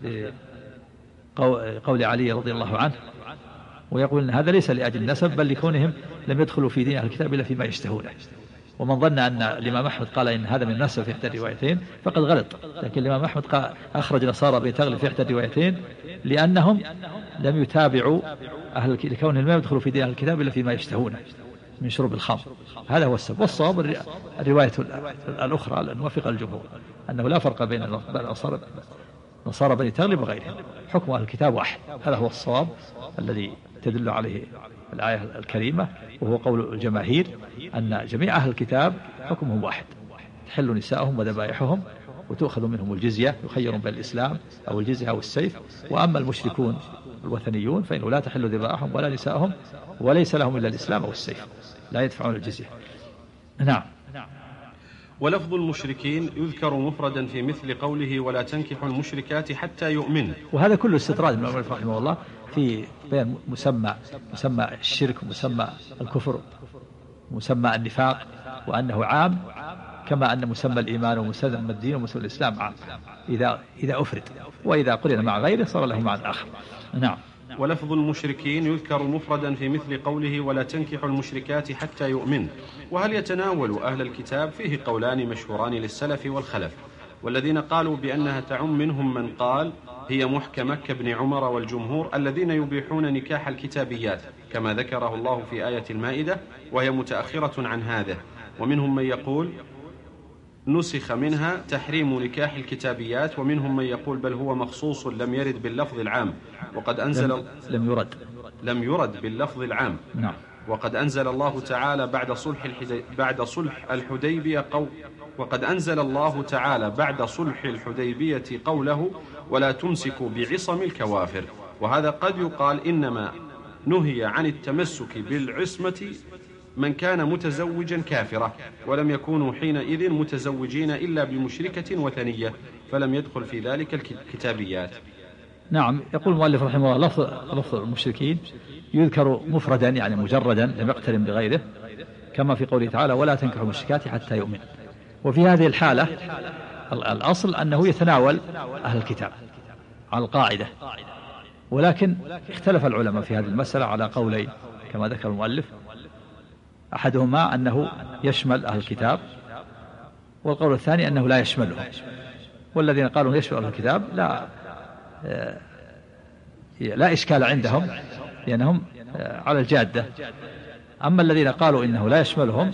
بقول علي رضي الله عنه، ويقول أن هذا ليس لأجل النسب بل لكونهم لم يدخلوا في دين أهل الكتاب إلا فيما يشتهونه. ومن ظن أن الإمام أحمد قال إن هذا من النسب في إحدى الروايتين فقد غلط، لكن الإمام أحمد أخرج نصارى بتغلب في إحدى الروايتين لأنهم لم يتابعوا لكونهم لم يدخلوا في دين أهل الكتاب إلا فيما يشتهونه من شرب الخمر. هذا هو السبب. والصواب الرواية الأخرى الموافقة للجمهور أنه لا فرق بين نصارى بني تغلب وغيرهم، حكم أهل الكتاب واحد. هذا هو الصواب الذي تدل عليه الآية الكريمة، وهو قول الجماهير أن جميع أهل الكتاب حكمهم واحد، تحل نساءهم وذبائحهم وتؤخذ منهم الجزية، يخيرون بين الإسلام أو الجزية أو السيف. وأما المشركون الوثنيون فإنه لا تحل ذبائحهم ولا نساءهم وليس لهم إلا الإسلام أو السيف، لا يدفعون الجزية. نعم. ولفظ المشركين يذكر مفردا في مثل قوله ولا تنكحوا المشركات حتى يؤمن. وهذا كله استطراد من المؤلف رحمه الله في بين مسمى الشرك ومسمى الكفر ومسمى النفاق، وأنه عام كما أن مسمى الإيمان ومسمى الدين ومسمى الإسلام عام إذا أفرد، وإذا قرن مع غيره صار له معنى آخر. نعم. ولفظ المشركين يذكر مفردا في مثل قوله ولا تنكحوا المشركات حتى يؤمن. وهل يتناول أهل الكتاب؟ فيه قولان مشهوران للسلف والخلف، والذين قالوا بأنها تعم منهم من قال هي محكمة كابن عمر والجمهور الذين يبيحون نكاح الكتابيات كما ذكره الله في آية المائدة، وهي متأخرة عن هذا. ومنهم من يقول نسخ منها تحريم نكاح الكتابيات، ومنهم من يقول بل هو مخصوص لم يرد باللفظ العام، وقد أنزل لم يرد باللفظ العام. نعم. وقد أنزل الله تعالى بعد صلح الحديبية قوله ولا تمسكوا بعصم الكوافر. وهذا قد يقال إنما نهي عن التمسك بالعصمة من كان متزوجا كافرة، ولم يكونوا حينئذ متزوجين إلا بمشركة وثنية، فلم يدخل في ذلك الكتابيات. نعم. يقول المؤلف رحمه الله لفظ المشركين يذكر مفردا يعني مجردا لم يقترن بغيره، كما في قوله تعالى ولا تنكحوا المشركات حتى يؤمن. وفي هذه الحالة الأصل أنه يتناول أهل الكتاب على القاعدة، ولكن اختلف العلماء في هذه المسألة على قولين كما ذكر المؤلف، أحدهما أنه يشمل أهل الكتاب، والقول الثاني أنه لا يشملهم. والذين قالوا يشمل أهل الكتاب لا إشكال عندهم لأنهم على الجادة. أما الذين قالوا إنه لا يشملهم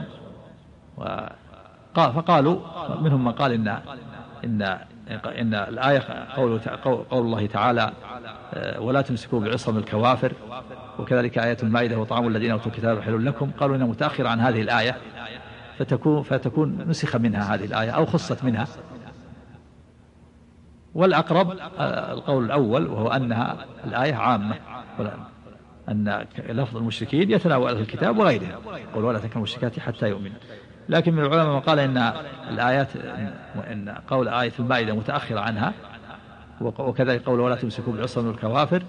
فقالوا منهم من قال إن الآية قول الله تعالى ولا تمسكوا بعصم الكوافر، وكذلك آية المائدة وطعام الذين أوتوا الكتاب حل لكم، قالوا إنها متأخرة عن هذه الآية فتكون نسخ منها هذه الآية أو خصت منها. والأقرب القول الأول، وهو أنها الآية عامة، أن لفظ المشركين يتناول أهل الكتاب وغيرهم، قل ولا تكونوا المشركات حتى يؤمنوا. لكن من العلماء من قال إن الآيات إن قول آية المائدة متأخرة عنها، وكذلك قول ولا تمسكوا بعصم الكوافر،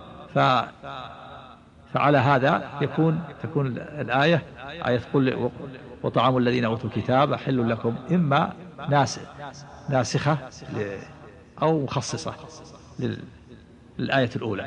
فعلى هذا تكون الآية آية قل وطعام الذين أوتوا الكتاب حل لكم إما ناسخة أو مخصصة للآية الأولى.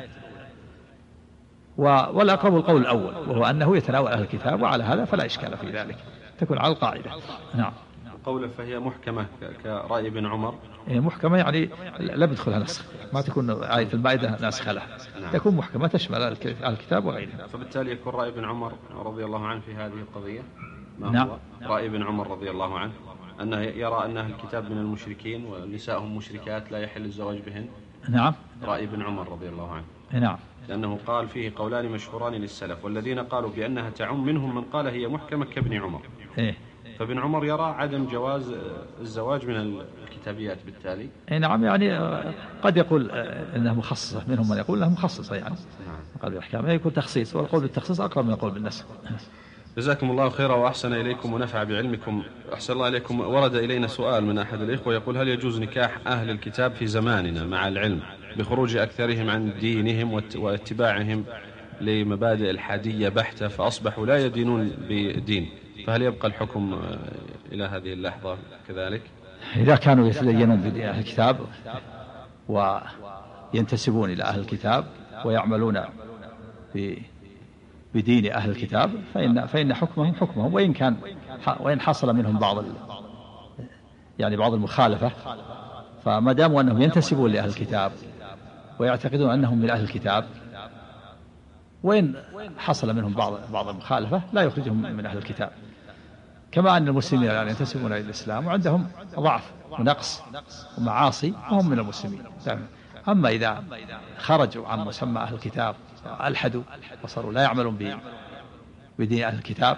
والأقرب القول الأول، وهو أنه يتناول أهل الكتاب، وعلى هذا فلا إشكال في ذلك، تكون على القاعدة. نعم. قوله فهي محكمة كرأي ابن عمر، هي محكمة يعني لا بدخلها نسخ، ما تكون آية المائدة ناسخة لها. نعم. تكون محكمة تشمل الكتاب وغيرها. فبالتالي يكون رأي ابن عمر رضي الله عنه في هذه القضية ما نعم. هو رأي ابن عمر رضي الله عنه أنه يرى أن أهل الكتاب من المشركين ونسائهم مشركات لا يحل الزواج بهن. نعم. رأي ابن عمر رضي الله عنه. نعم. لأنه قال فيه قولان مشهوران للسلف، والذين قالوا بأنها تعم منهم من قال هي محكمة كابن عمر. إيه. فابن عمر يرى عدم جواز الزواج من الكتابيات بالتالي. نعم، يعني قد يقول إنها مخصصة، منهم من يقول إنها مخصصة، يعني قال بالأحكام يكون تخصيص، والقول بالتخصيص أقرب من القول بالنسخ. جزاكم الله خيرا وأحسن إليكم ونفع بعلمكم. أحسن الله إليكم. ورد إلينا سؤال من أحد الإخوة يقول: هل يجوز نكاح أهل الكتاب في زماننا مع العلم بخروج أكثرهم عن دينهم واتباعهم لمبادئ الحادية بحتة، فأصبحوا لا يدينون بدين، فهل يبقى الحكم إلى هذه اللحظة كذلك؟ إذا كانوا يتدينون بدين أهل الكتاب وينتسبون إلى أهل الكتاب ويعملون بدين أهل الكتاب فإن حكمهم وإن حصل منهم بعض المخالفة، فما داموا أنهم ينتسبون لأهل الكتاب ويعتقدون أنهم من أهل الكتاب، وإن حصل منهم بعض المخالفة لا يخرجهم من أهل الكتاب. كما أن المسلمين الآن ينتسبون إلى الإسلام وعندهم ضعف ونقص ومعاصي وهم من المسلمين. أما إذا خرجوا عن مسمى أهل الكتاب ألحدوا وصاروا لا يعملون بدين أهل الكتاب،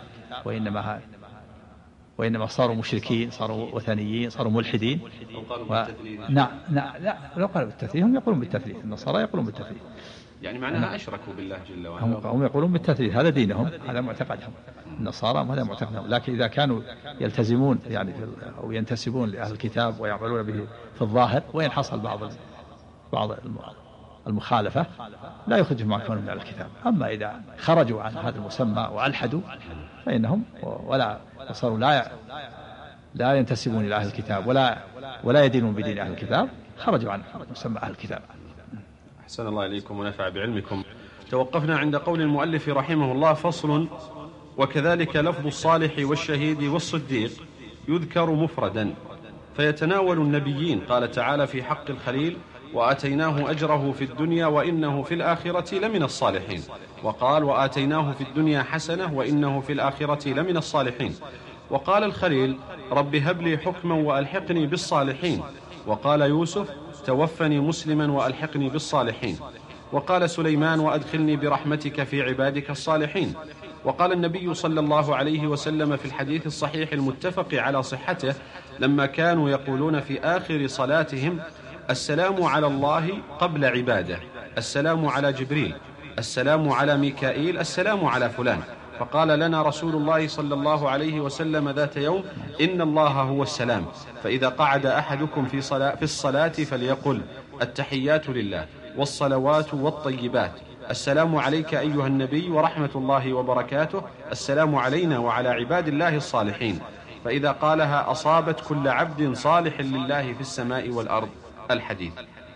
وإنما صاروا مشركين، صاروا وثنيين، صاروا ملحدين. لا لو قالوا بالتثليث، هم يقولون بالتثليث، النصارى يقولون بالتثليث، يعني معناها أشركوا بالله جل وعلا. هم يقولون بالتثليث، هذا دينهم، هذا معتقدهم. النصارى هذا معتقدهم. لكن إذا كانوا يلتزمون يعني أو ينتسبون لأهل الكتاب ويعملون به في الظاهر، وإن حصل بعض المخالفة لا يخرجهم عن كونهم من أهل الكتاب. أما إذا خرجوا عن هذا المسمى وألحدوا فإنهم وصاروا لا ينتسبون إلى أهل الكتاب ولا يدينون بدين أهل الكتاب، خرجوا عن مسمى أهل الكتاب. أحسن الله إليكم ونفع بعلمكم. توقفنا عند قول المؤلف رحمه الله: فصل: وكذلك لفظ الصالح والشهيد والصديق يذكر مفردا فيتناول النبيين. قال تعالى في حق الخليل: وآتيناه أجره في الدنيا وإنه في الآخرة لمن الصالحين. وقال: وآتيناه في الدنيا حسنة وإنه في الآخرة لمن الصالحين. وقال الخليل: رب هب لي حكما وألحقني بالصالحين. وقال يوسف: توفني مسلما وألحقني بالصالحين. وقال سليمان: وأدخلني برحمتك في عبادك الصالحين. وقال النبي صلى الله عليه وسلم في الحديث الصحيح المتفق على صحته لما كانوا يقولون في آخر صلاتهم: السلام على الله قبل عباده، السلام على جبريل، السلام على ميكائيل، السلام على فلان. فقال لنا رسول الله صلى الله عليه وسلم ذات يوم: إن الله هو السلام، فإذا قعد أحدكم في الصلاة فليقل: التحيات لله والصلوات والطيبات، السلام عليك أيها النبي ورحمة الله وبركاته، السلام علينا وعلى عباد الله الصالحين. فإذا قالها أصابت كل عبد صالح لله في السماء والأرض. الحديث.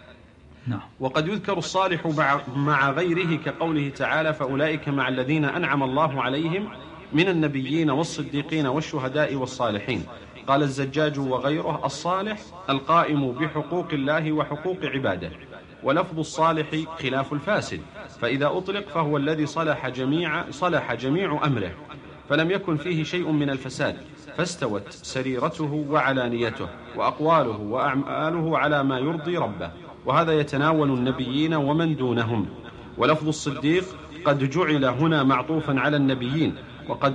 وقد يذكر الصالح مع غيره كقوله تعالى: فأولئك مع الذين أنعم الله عليهم من النبيين والصديقين والشهداء والصالحين. قال الزجاج وغيره: الصالح القائم بحقوق الله وحقوق عباده. ولفظ الصالح خلاف الفاسد، فإذا أطلق فهو الذي صلح جميع أمره، فلم يكن فيه شيء من الفساد، فاستوت سريرته وعلانيته وأقواله وأعماله على ما يرضي ربه، وهذا يتناول النبيين ومن دونهم. ولفظ الصديق قد جعل هنا معطوفا على النبيين، وقد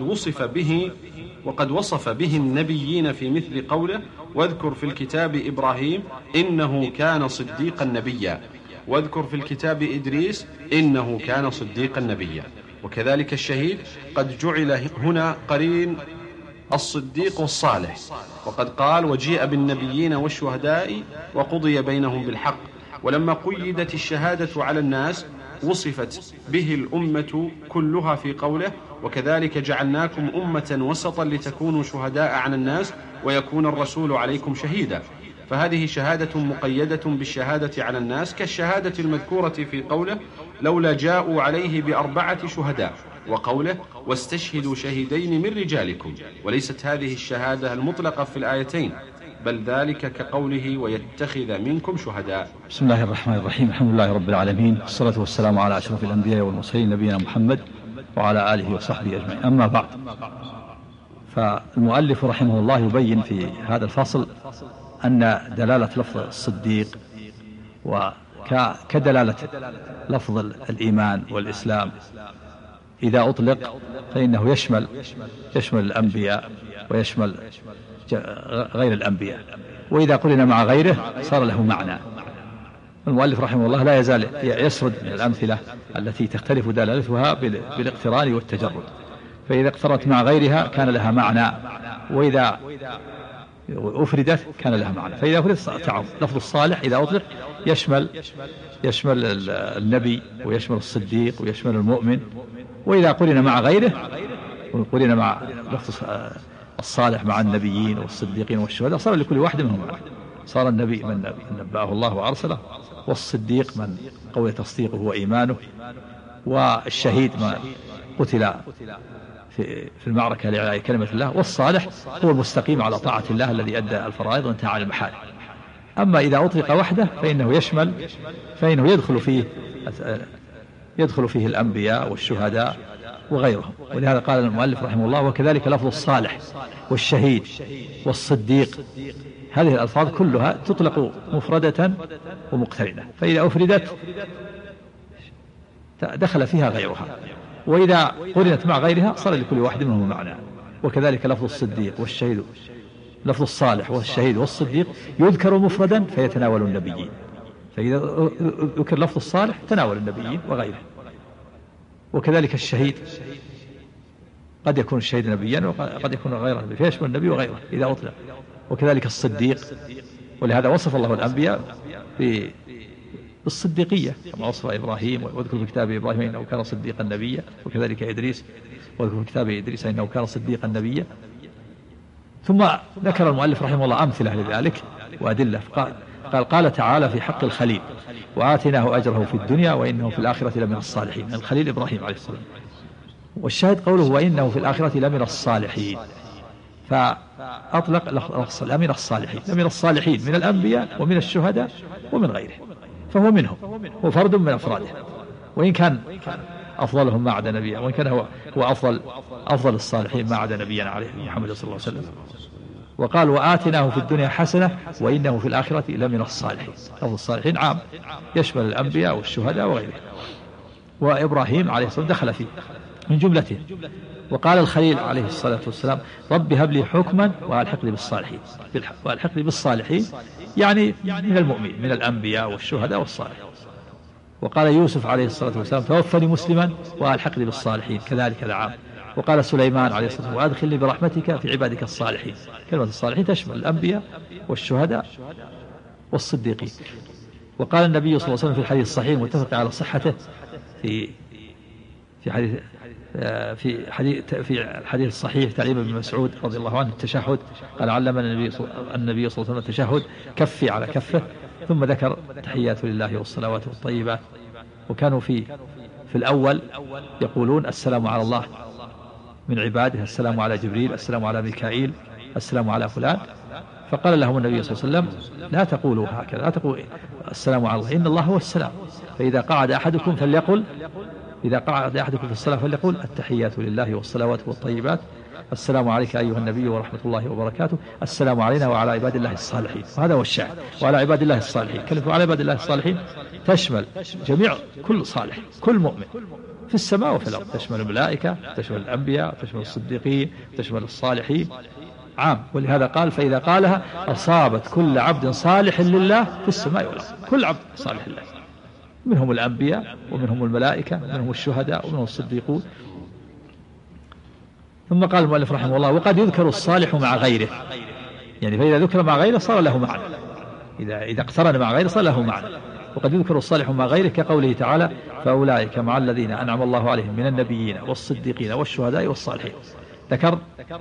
وصف به النبيين في مثل قوله: واذكر في الكتاب إبراهيم إنه كان صديقا نبيا، واذكر في الكتاب إدريس إنه كان صديقا نبيا. وكذلك الشهيد قد جعل هنا قرين الصديق والصالح، وقد قال: وجيء بالنبيين والشهداء وقضي بينهم بالحق. ولما قيدت الشهادة على الناس وصفت به الأمة كلها في قوله: وكذلك جعلناكم أمة وسطا لتكونوا شهداء على الناس ويكون الرسول عليكم شهيدا. فهذه شهادة مقيدة بالشهادة على الناس، كالشهادة المذكورة في قوله: لولا جاءوا عليه ب4 شهداء، وقوله: واستشهدوا شهيدين من رجالكم. وليست هذه الشهادة المطلقة في الآيتين، بل ذلك كقوله: ويتخذ منكم شهداء. بسم الله الرحمن الرحيم. الحمد لله رب العالمين، والصلاة والسلام على أشرف الأنبياء والمرسلين نبينا محمد وعلى آله وصحبه أجمعين. أما بعد، فالمؤلف رحمه الله يبين في هذا الفصل أن دلالة لفظ الصديق وكدلالة لفظ الإيمان والإسلام إذا أطلق فإنه يشمل الأنبياء ويشمل غير الأنبياء، وإذا قرن مع غيره صار له معنى. المؤلف رحمه الله لا يزال يسرد من الأمثلة التي تختلف دلالتها بالاقتران والتجرد، فإذا اقترنت مع غيرها كان لها معنى، وإذا أفردت كان لها معنى. فإذا أفرد لفظ الصالح إذا أطلق يشمل النبي ويشمل الصديق ويشمل المؤمن، وإذا قرن مع غيره وقرن مع لفظ الصالح مع النبيين والصديقين والشهداء صار لكل واحد منهم معنى. صار النبي من نبأه الله وأرسله، والصديق من قوي تصديقه وإيمانه، والشهيد من قتل في المعركة لإعلاء كلمة الله، والصالح هو المستقيم على طاعة الله الذي أدى الفرائض وانتهى عن المحارم. أما إذا أطلق وحده فإنه يدخل فيه الأنبياء والشهداء وغيرهم. ولهذا قال المؤلف رحمه الله: وكذلك لفظ الصالح والشهيد والصديق، هذه الألفاظ كلها تطلق مفردة ومقترنة، فإذا أفردت دخل فيها غيرها، وإذا قرنت مع غيرها صار لكل واحد منهم معنى. وكذلك لفظ الصديق والشهيد، لفظ الصالح والشهيد والصديق يذكر مفردا فيتناول النبيين، فإذا ذكر لفظ الصالح تناول النبيين وغيره. وكذلك الشهيد قد يكون الشهيد نبيا وقد يكون غير نبي، فيشمل النبي وغيره إذا أطلق. وكذلك الصديق، ولهذا وصف الله الأنبياء بالصديقية كما وصف إبراهيم: واذكر في كتاب إبراهيم إنه كان صديقا نبيا. وكذلك إدريس: واذكر في كتاب إدريس إنه كان صديقا نبيا. ثم ذكر المؤلف رحمه الله أمثلة لذلك وأدلة، قال تعالى في حق الخليل: وآتيناه أجره في الدنيا وإنه في الآخرة لمن الصالحين. الخليل إبراهيم عليه السلام. والشاهد قوله: وإنه في الآخرة لمن الصالحين، فأطلق لمن الصالحين، لمن الصالحين من الأنبياء ومن الشهداء ومن غيره، فهو منهم، هو فرد من أفراده، وإن كان أفضلهم ما عدا نبيا، وإن كان هو أفضل الصالحين ما عدا نبينا عليه محمد صلى الله عليه وسلم. وقال: وآتناه في الدنيا حسنة وإنه في الآخرة لمن الصالحين. لفظ الصالحين عام يشمل الأنبياء والشهداء وغيره، وإبراهيم عليه السلام دخل فيه من جملته. وقال الخليل عليه الصلاة والسلام: رب هب لي حكما وألحقني بالصالحين. وألحقني بالصالحين يعني من المؤمنين من الأنبياء والشهداء والصالحين. وقال يوسف عليه الصلاة والسلام: توفني مسلما وألحقني بالصالحين، كذلك العام. وقال سليمان عليه الصلاة والسلام: وأدخلني برحمتك في عبادك الصالحين. كلمة الصالحين تشمل الأنبياء والشهداء والصديقين. وقال النبي صلى الله عليه وسلم في الحديث الصحيح متفق على صحته في الحديث الصحيح تعليم ابن مسعود رضي الله عنه التشهد، قال: علمنا النبي صلى الله عليه وسلم التشهد كفي على كفه، ثم ذكر تحيات لله والصلوات والطيبات. وكانوا في الأول يقولون: السلام على الله من عباده، السلام على جبريل، السلام على ميكائيل، السلام على فلان. فقال لهم النبي صلى الله عليه وسلم لا تقولوا هكذا، لا تقولوا السلام على الله، إن الله هو السلام، فإذا قعد أحدكم فليقل، إذا قعد أحدكم في الصلاة فليقول التحيات لله والصلوات والطيبات، السلام عليك أيها النبي ورحمة الله وبركاته، السلام علينا وعلى عباد الله الصالحين. وهذا هو الشاهد، وعلى عباد الله الصالحين. كلمة على عباد الله الصالحين تشمل جميع كل صالح، كل مؤمن في السماء وفي الأرض، تشمل الملائكة، تشمل الأنبياء، تشمل الصديقين، تشمل الصالحين، عام. ولهذا قال فإذا قالها أصابت كل عبد صالح لله في السماء والأرض، كل عبد صالح لله، منهم الأنبياء ومنهم الملائكة ومنهم الشهداء ومنهم الصديقون. ثم قال المؤلف رحمه الله وقد يذكر الصالح مع غيره، يعني فإذا ذكر مع غيره صار له معنى، إذا اقترن مع غيره صار له معنى. وقد يذكر الصالح مع غيره كقوله تعالى فأولئك مع الذين أنعم الله عليهم من النبيين والصديقين والشهداء والصالحين. ذكر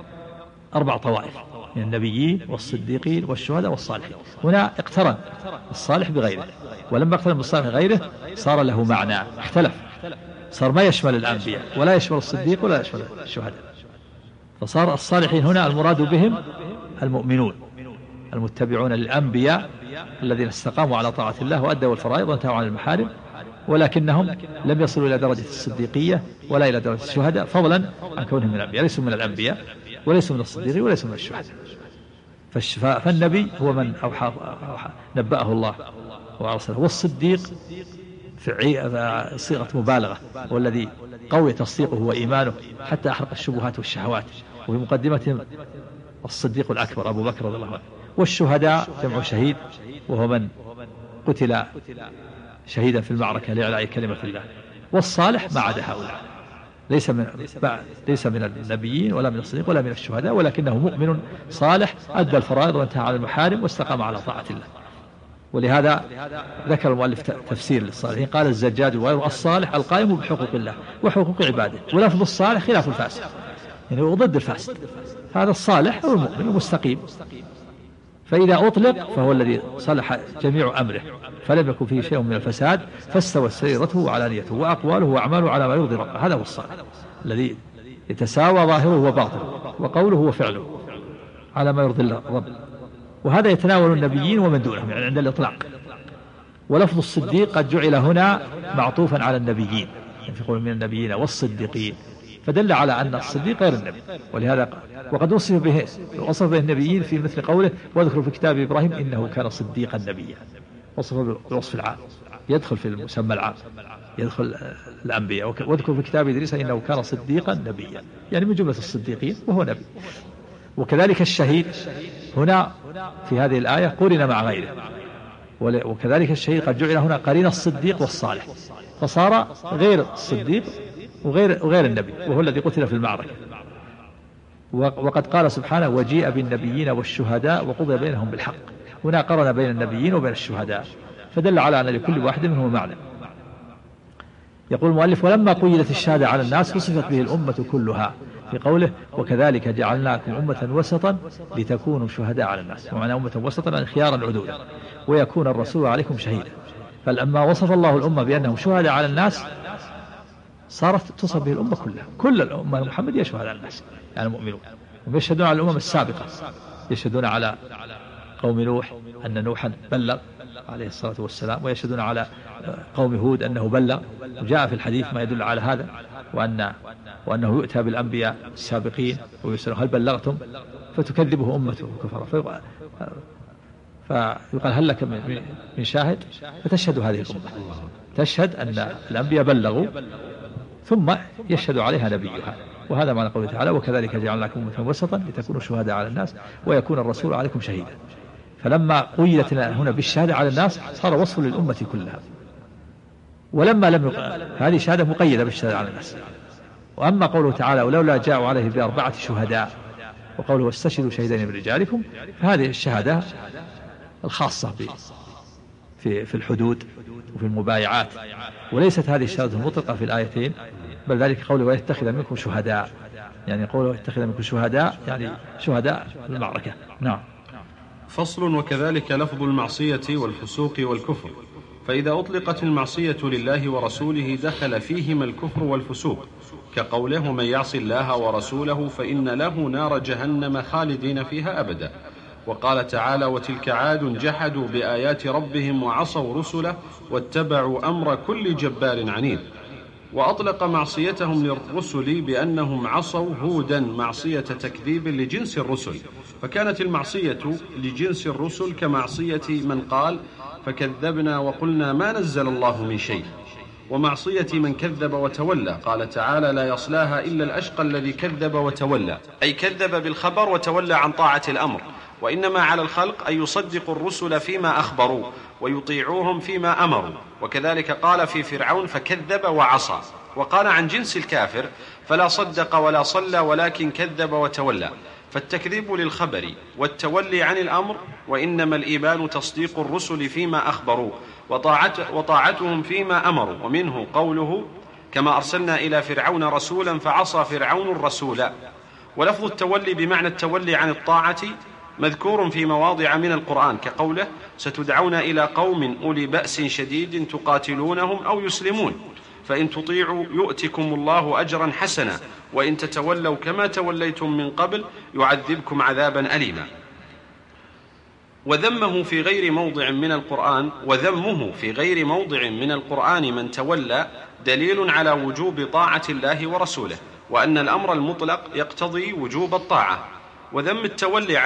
4 طوائف من النبيين والصديقين والشهداء والصالحين. هنا اقترن الصالح بغيره، ولما اقترن بالصالح بغيره صار له معنى، اختلف، صار ما يشمل الأنبياء ولا يشمل الصديق ولا يشمل الشهداء، فصار الصالحين هنا المراد بهم المؤمنون المتبعون للأنبياء الذين استقاموا على طاعة الله وأدوا الفرائض وانتهوا عن المحارم، ولكنهم لم يصلوا إلى درجة الصديقية ولا إلى درجة الشهداء، فضلا عن كونهم من الأنبياء، ليسوا من الأنبياء وليسوا من الصديقين وليسوا من الشهداء. فالنبي هو من نبأه الله وأرسله، والصديق في صيغة مبالغة، والذي قوي تصديقه وإيمانه حتى أحرق الشبهات والشهوات. وفي مقدمة الصديق الأكبر أبو بكر رضي الله عنه. والشهداء جمع شهيد، وهو من قتل شهيدا في المعركة لإعلاء كلمة الله. والصالح ما عدا هؤلاء، ليس من النبيين ولا من الصديق ولا من الشهداء، ولكنه مؤمن صالح أدى الفرائض وانتهى عن المحارم واستقام على طاعة الله. ولهذا ذكر المؤلف تفسير للصالحين، قال الزجاج وغيره الصالح القائم بحقوق الله وحقوق عباده، ولفظ الصالح خلاف الفاسد، يعني هو ضد الفاسد. هذا الصالح هو المؤمن المستقيم، فإذا أطلق فهو الذي صلح جميع أمره فلم يكن فيه شيء من الفساد، فاستوت سريرته وعلانيته وأقواله وأعماله على ما يرضي ربه. هذا هو الصالح الذي يتساوى ظاهره وباطنه وقوله وفعله على ما يرضي الرب. وهذا يتناول النبيين ومن دونهم يعني عند الإطلاق. ولفظ الصديق قد جعل هنا معطوفا على النبيين، يعني يقول من النبيين والصديقين، فدل على أن الصديق غير النبي. ولهذا وقد وصف به النبيين في مثل قوله واذكر في كتاب إبراهيم إنه كان صديقا نبيا، وصف بالوصف العام يدخل في المسمى العام، يدخل الأنبياء. واذكر في كتاب إدريس إنه كان صديقا نبيا، يعني من جملة الصديقين وهو نبي. وكذلك الشهيد هنا في هذه الآية قرن مع غيره، وكذلك الشهيد قد جعل هنا قرين الصديق والصالح، فصار غير الصديق وغير النبي، وهو الذي قتل في المعركة. وقد قال سبحانه وجيء بالنبيين والشهداء وقضي بينهم بالحق. هنا قرن بين النبيين وبين الشهداء، فدل على أن لكل واحد منهم معنى. يقول المؤلف ولما قيدت الشهادة على الناس وصفت به الأمة كلها في قوله وكذلك جعلناكم أمة وسطا لتكونوا شهداء على الناس، ومعنى أمة وسطا يعني خيارا عدولا ويكون الرسول عليكم شهيدا. فلما وصف الله الأمة بأنهم شهداء على الناس صارت تصف به الأمة كلها، كل الأمة المحمدية شهداء على الناس يعني مؤمنون. ويشهدون على الأمم السابقة، يشهدون على قوم نوح أن نوحا بلغ عليه الصلاة والسلام، ويشهدون على قوم هود أنه بلغ، وجاء في الحديث ما يدل على هذا، وأنه يؤتى بالأنبياء السابقين ويسألون هل بلغتم فتكذبه أمته كفر، فيقال هل لك من شاهد، فتشهد هذه الأمة، تشهد أن الأنبياء بلغوا ثم يشهد عليها نبيها. وهذا معنى قوله تعالى وكذلك جعلناكم أمة وسطا لتكونوا شهداء على الناس ويكون الرسول عليكم شهيدا. فلما قيدت هنا بالشهادة على الناس صار وصف للأمة كلها. ولما لم هذه شهادة مقيدة بالشهادة على الناس. وأما قوله تعالى ولولا جاءوا عليه ب4 شهداء وقوله واستشهدوا شهيدين من رجالكم، فهذه الشهادة الخاصة في الحدود وفي المبايعات، وليست هذه الشهادة المطلقة في الآيتين، بل ذلك قوله ويتخذ منكم شهداء، يعني قوله ويتخذ منكم شهداء يعني شهداء المعركة. نعم. فصل. وكذلك لفظ المعصية والفسوق والكفر، فإذا أطلقت المعصية لله ورسوله دخل فيهما الكفر والفسوق، كقوله من يعص الله ورسوله فإن له نار جهنم خالدين فيها أبدا. وقال تعالى: وتلك عاد جحدوا بآيات ربهم وعصوا رسله واتبعوا أمر كل جبار عنيد. وأطلق معصيتهم للرسل بأنهم عصوا هودا معصية تكذيب لجنس الرسل، فكانت المعصية لجنس الرسل كمعصية من قال: فكذبنا وقلنا ما نزل الله من شيء. ومعصية من كذب وتولى، قال تعالى: لا يصلاها إلا الأشقى الذي كذب وتولى، أي كذب بالخبر وتولى عن طاعة الأمر. وإنما على الخلق أن يصدقوا الرسل فيما أخبروا ويطيعوهم فيما أمروا. وكذلك قال في فرعون: فكذب وعصى. وقال عن جنس الكافر: فلا صدق ولا صلى ولكن كذب وتولى. فالتكذيب للخبر والتولي عن الأمر، وإنما الإيمان تصديق الرسل فيما أخبروا وطاعتهم فيما أمروا. ومنه قوله: كما أرسلنا إلى فرعون رسولا فعصى فرعون الرسول. ولفظ التولي بمعنى التولي عن الطاعة مذكور في مواضع من القرآن، كقوله: ستدعون إلى قوم أولي بأس شديد تقاتلونهم أو يسلمون، فإن تطيعوا يؤتكم الله أجرا حسنا، وإن تتولوا كما توليتم من قبل يعذبكم عذابا أليما. وذمه في غير موضع من القرآن من تولى دليل على وجوب طاعة الله ورسوله، وأن الأمر المطلق يقتضي وجوب الطاعة. وذم التولي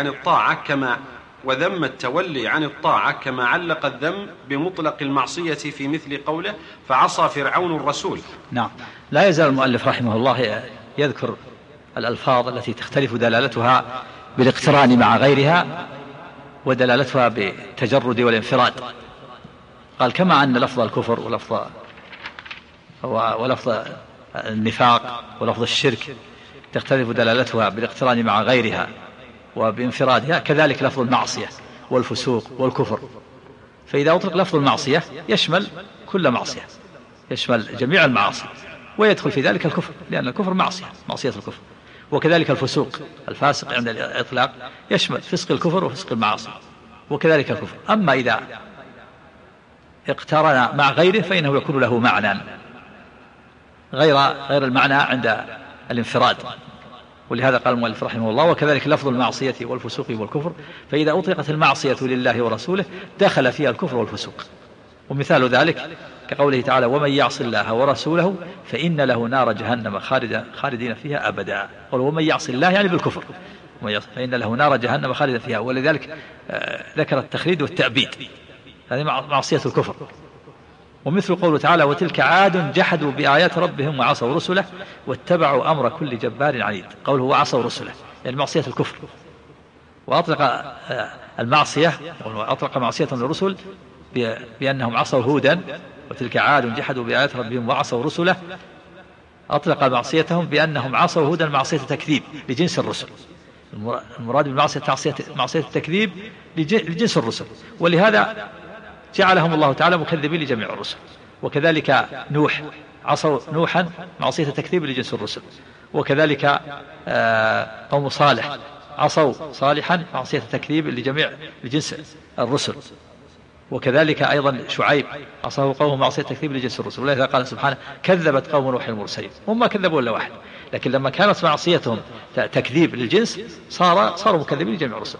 عن الطاعة كما علق الذم بمطلق المعصية في مثل قوله: فعصى فرعون الرسول. نعم. لا يزال المؤلف رحمه الله يذكر الألفاظ التي تختلف دلالتها بالاقتران مع غيرها ودلالتها بالتجرد والانفراد. قال: كما أن لفظ الكفر ولفظ النفاق ولفظ الشرك تختلف دلالتها بالاقتران مع غيرها وبانفرادها، كذلك لفظ المعصية والفسوق والكفر. فإذا أطلق لفظ المعصية يشمل كل معصية، يشمل جميع المعاصي، ويدخل في ذلك الكفر، لأن الكفر معصية الكفر. وكذلك الفسوق، الفاسق عند الإطلاق يشمل فسق الكفر وفسق المعاصي، وكذلك الكفر. أما إذا اقترن مع غيره فإنه يكون له معنى غير المعنى عند الانفراد. ولهذا قال المؤلف رحمه الله: وكذلك لفظ المعصية والفسوق والكفر، فإذا أطلقت المعصية لله ورسوله دخل فيها الكفر والفسوق. ومثال ذلك كقوله تعالى: ومن يعص الله ورسوله فإن له نار جهنم خالدين فيها أبدا. قال: ومن يعص الله يعني بالكفر، فإن له نار جهنم خالدين فيها. ولذلك ذكر التخليد والتأبيد، هذه معصية الكفر. ومثل قوله تعالى: وتلك عاد جحدوا بآيات ربهم وعصوا رسله واتبعوا أمر كل جبار عنيد. قوله وعصوا رسله يعني معصية الكفر. وأطلق المعصية وأطلق معصية الرسل بأنهم عصوا هودا، وتلك عاد جحدوا بآيات ربهم وعصوا رسله. أطلق معصيتهم بأنهم عصوا هودا معصية تكذيب لجنس الرسل. المراد بالمعصية معصية التكذيب لجنس الرسل، ولهذا جعلهم الله تعالى مكذبين لجميع الرسل. وكذلك نوح، عصوا نوحا معصية التكذيب لجنس الرسل. وكذلك قوم صالح عصوا صالحا معصية التكذيب لجنس الرسل. وكذلك أيضا شعيب عصاه قوم معصية التكذيب لجنس الرسل. ولهذا قال سبحانه: كذبت قوم نوح المرسلين. هم ما كذبوا إلا واحد، لكن لما كانت معصيتهم تكذيب للجنس صاروا مكذبين لجميع الرسل.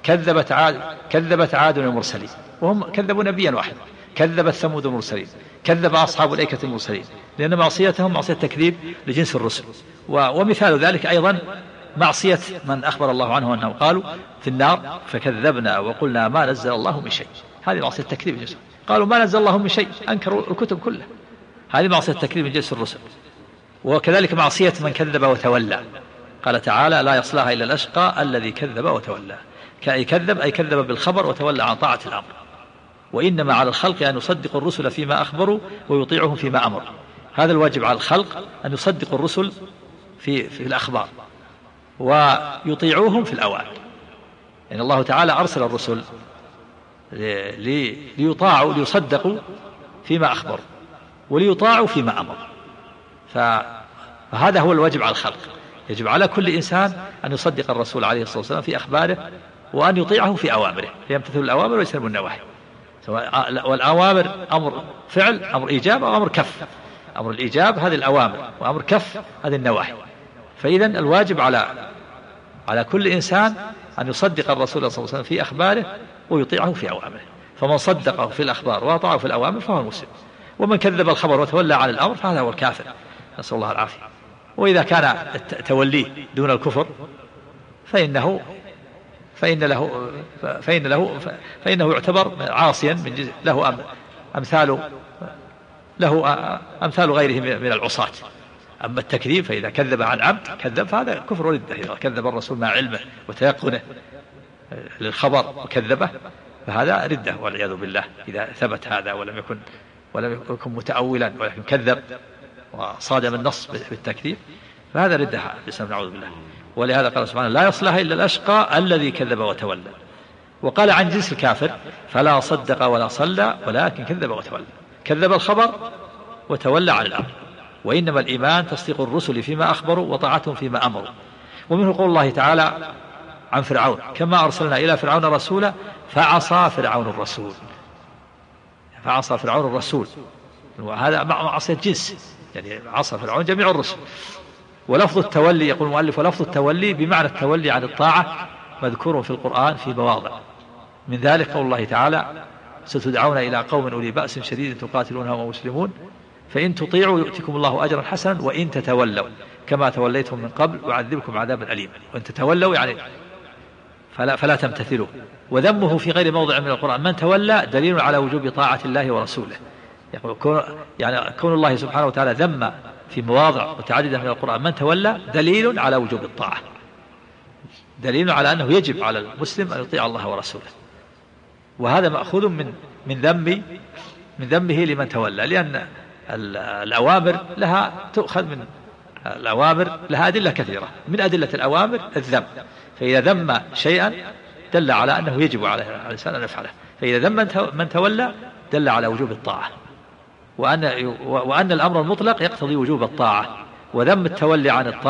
كذبت عاد المرسلين، وهم كذبوا نبيا واحد. كذبت ثمود المرسلين، كذب أصحاب الأيكة المرسلين، لأن معصيتهم معصية تكذيب لجنس الرسل. ومثال ذلك أيضا معصية من أخبر الله عنه أنهم قالوا في النار: فكذبنا وقلنا ما نزل الله من شيء. هذه معصية تكذيب لجنس، قالوا ما نزل الله من شيء، أنكروا الكتب كلها. هذه معصية تكذيب لجنس الرسل. وكذلك معصية من كذب وتولى، قال تعالى: لا يصلاها إلا الأشقى الذي كذب وتولى. أي كذب بالخبر وتولى عن طاعة الأمر. وإنما على الخلق أن يصدقوا الرسل فيما أخبروا ويطيعهم فيما أمروا. هذا الواجب على الخلق، أن يصدقوا الرسل في الأخبار ويطيعوهم في الأوامر. يعني الله تعالى أرسل الرسل ليطاعوا ليصدقوا فيما أخبروا وليطاعوا فيما أمروا. فهذا هو الواجب على الخلق. يجب على كل إنسان أن يصدق الرسول عليه الصلاة والسلام في أخباره وأن يطيعه في أوامره، يمتثل الأوامر ويجتنب النواهي. والأوامر أمر فعل، أمر إيجاب أو أمر كف. أمر الإيجاب هذه الأوامر، وأمر كف هذه النواهي. فإذا الواجب على كل إنسان أن يصدق الرسول صلى الله عليه وسلم في أخباره ويطيعه في أوامره، فمن صدقه في الأخبار وأطاعه في الأوامر فهو المسلم، ومن كذب الخبر وتولى عن الأمر فهذا هو الكافر، نسأل الله العافية. وإذا كان توليه دون الكفر فإنه يعتبر عاصيا من جزء، له أمثال غيره من العصاة. أما التكذيب فإذا كذب عن عمد كذب فهذا كفر ردة، إذا كذب الرسول مع علمه وتيقنه للخبر وكذبه فهذا ردة والعياذ بالله، إذا ثبت هذا ولم يكن متأولا ولكن كذب وصادم النص بالتكذيب فهذا ردة بسم نعوذ بالله. ولهذا قال سبحانه لا يصلح إلا الأشقى الذي كذب وتولى. وقال عن جنس الكافر فلا صدق ولا صلى ولكن كذب وتولى، كذب الخبر وتولى عن الأمر. وإنما الإيمان تصديق الرسل فيما أخبروا وطاعتهم فيما أمروا. ومنه قول الله تعالى عن فرعون كما أرسلنا إلى فرعون رسولا فعصى فرعون الرسول، فعصى فرعون الرسول، وهذا معصية جنس، يعني عصى فرعون جميع الرسل. ولفظ التولي يقول المؤلف ولفظ التولي بمعنى التولي عن الطاعة مذكور في القرآن في مواضع، من ذلك قول الله تعالى ستدعون إلى قوم أولي بأس شديد تقاتلونهم ومسلمون فإن تطيعوا يؤتكم الله أجرا حسنا وإن تتولوا كما توليتم من قبل ويعذبكم عذابا أليما. وإن تتولوا يعني فلا تمتثلوا. وذمه في غير موضع من القرآن من تولى دليل على وجوب طاعة الله ورسوله، يعني كون الله سبحانه وتعالى ذم في مواضع متعددة من القرآن من تولى دليل على وجوب الطاعة، دليل على أنه يجب على المسلم أن يطيع الله ورسوله. وهذا مأخوذ من ذمه لمن تولى، لأن الأوامر لها تؤخذ من الأوامر لها أدلة كثيرة، من أدلة الأوامر الذم، فإذا ذم شيئا دل على أنه يجب على الإنسان أن يفعله، فإذا ذم من تولى دل على وجوب الطاعة، وأن الأمر المطلق يقتضي وجوب الطاعة، وذم التولي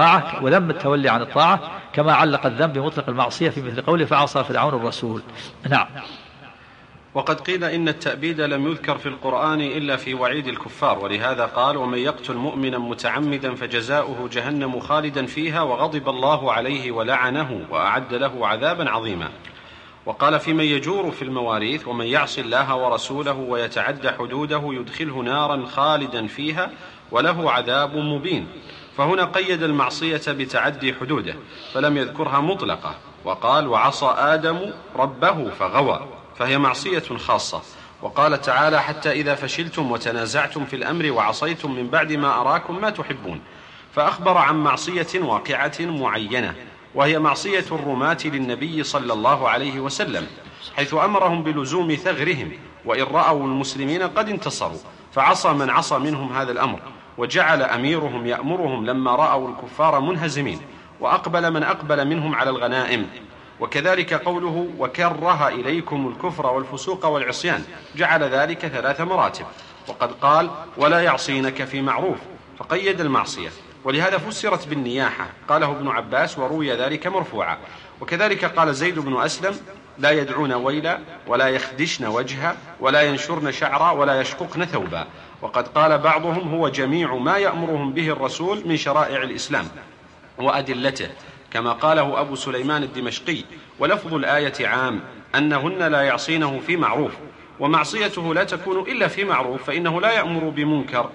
عن الطاعة كما علق الذنب بمطلق المعصية في مثل قوله فعصى فرعون الرسول. نعم. وقد قيل إن التأبيد لم يذكر في القرآن إلا في وعيد الكفار، ولهذا قال ومن يقتل مؤمنا متعمدا فجزاؤه جهنم خالدا فيها وغضب الله عليه ولعنه وأعد له عذابا عظيما. وقال في من يجور في المواريث ومن يعص الله ورسوله ويتعد حدوده يدخله نارا خالدا فيها وله عذاب مبين. فهنا قيد المعصية بتعدي حدوده فلم يذكرها مطلقة، وقال وعصى آدم ربه فغوى، فهي معصية خاصة. وقال تعالى حتى إذا فشلتم وتنازعتم في الأمر وعصيتم من بعد ما أراكم ما تحبون، فأخبر عن معصية واقعة معينة وهي معصية الرماة للنبي صلى الله عليه وسلم، حيث أمرهم بلزوم ثغرهم وإن رأوا المسلمين قد انتصروا، فعصى من عصى منهم هذا الأمر، وجعل أميرهم يأمرهم لما رأوا الكفار منهزمين، وأقبل من أقبل منهم على الغنائم. وكذلك قوله وكره إليكم الكفر والفسوق والعصيان، جعل ذلك 3 مراتب. وقد قال ولا يعصينك في معروف، فقيد المعصية، ولهذا فسرت بالنياحة، قاله ابن عباس وروي ذلك مرفوعا. وكذلك قال زيد بن أسلم لا يدعون ويلا ولا يخدشن وجها ولا ينشرن شعرا ولا يشققن ثوبا. وقد قال بعضهم هو جميع ما يأمرهم به الرسول من شرائع الإسلام وأدلته، كما قاله أبو سليمان الدمشقي. ولفظ الآية عام أنهن لا يعصينه في معروف، ومعصيته لا تكون إلا في معروف، فإنه لا يأمر بمنكر،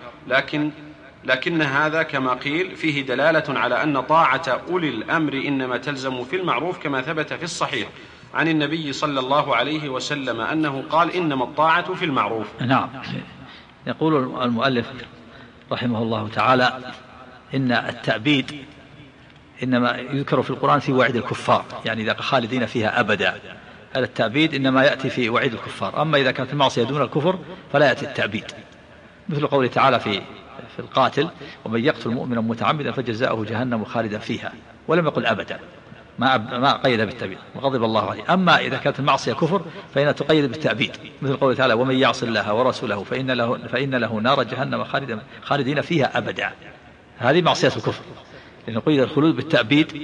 لكن هذا كما قيل فيه دلالة على أن طاعة أولي الأمر إنما تلزم في المعروف، كما ثبت في الصحيح عن النبي صلى الله عليه وسلم أنه قال إنما الطاعة في المعروف. نعم. يقول المؤلف رحمه الله تعالى إن التأبيد إنما يذكر في القرآن في وعيد الكفار، يعني إذا خالدين فيها أبدا، هذا التأبيد إنما يأتي في وعيد الكفار. أما إذا كانت المعصية دون الكفر فلا يأتي التأبيد، مثل قوله تعالى في القاتل ومن يقتل مؤمنا متعمدا فجزاؤه جهنم خالدا فيها، ولم يقل أبدا، ما قيد بالتأبيد وغضب الله عليه. أما إذا كانت المعصية كفر فإنها تقيد بالتأبيد، مثل قوله تعالى ومن يعص الله ورسوله فإن له نار جهنم خالدين فيها أبدا، هذه معصية الكفر، لأن قيد الخلود بالتأبيد.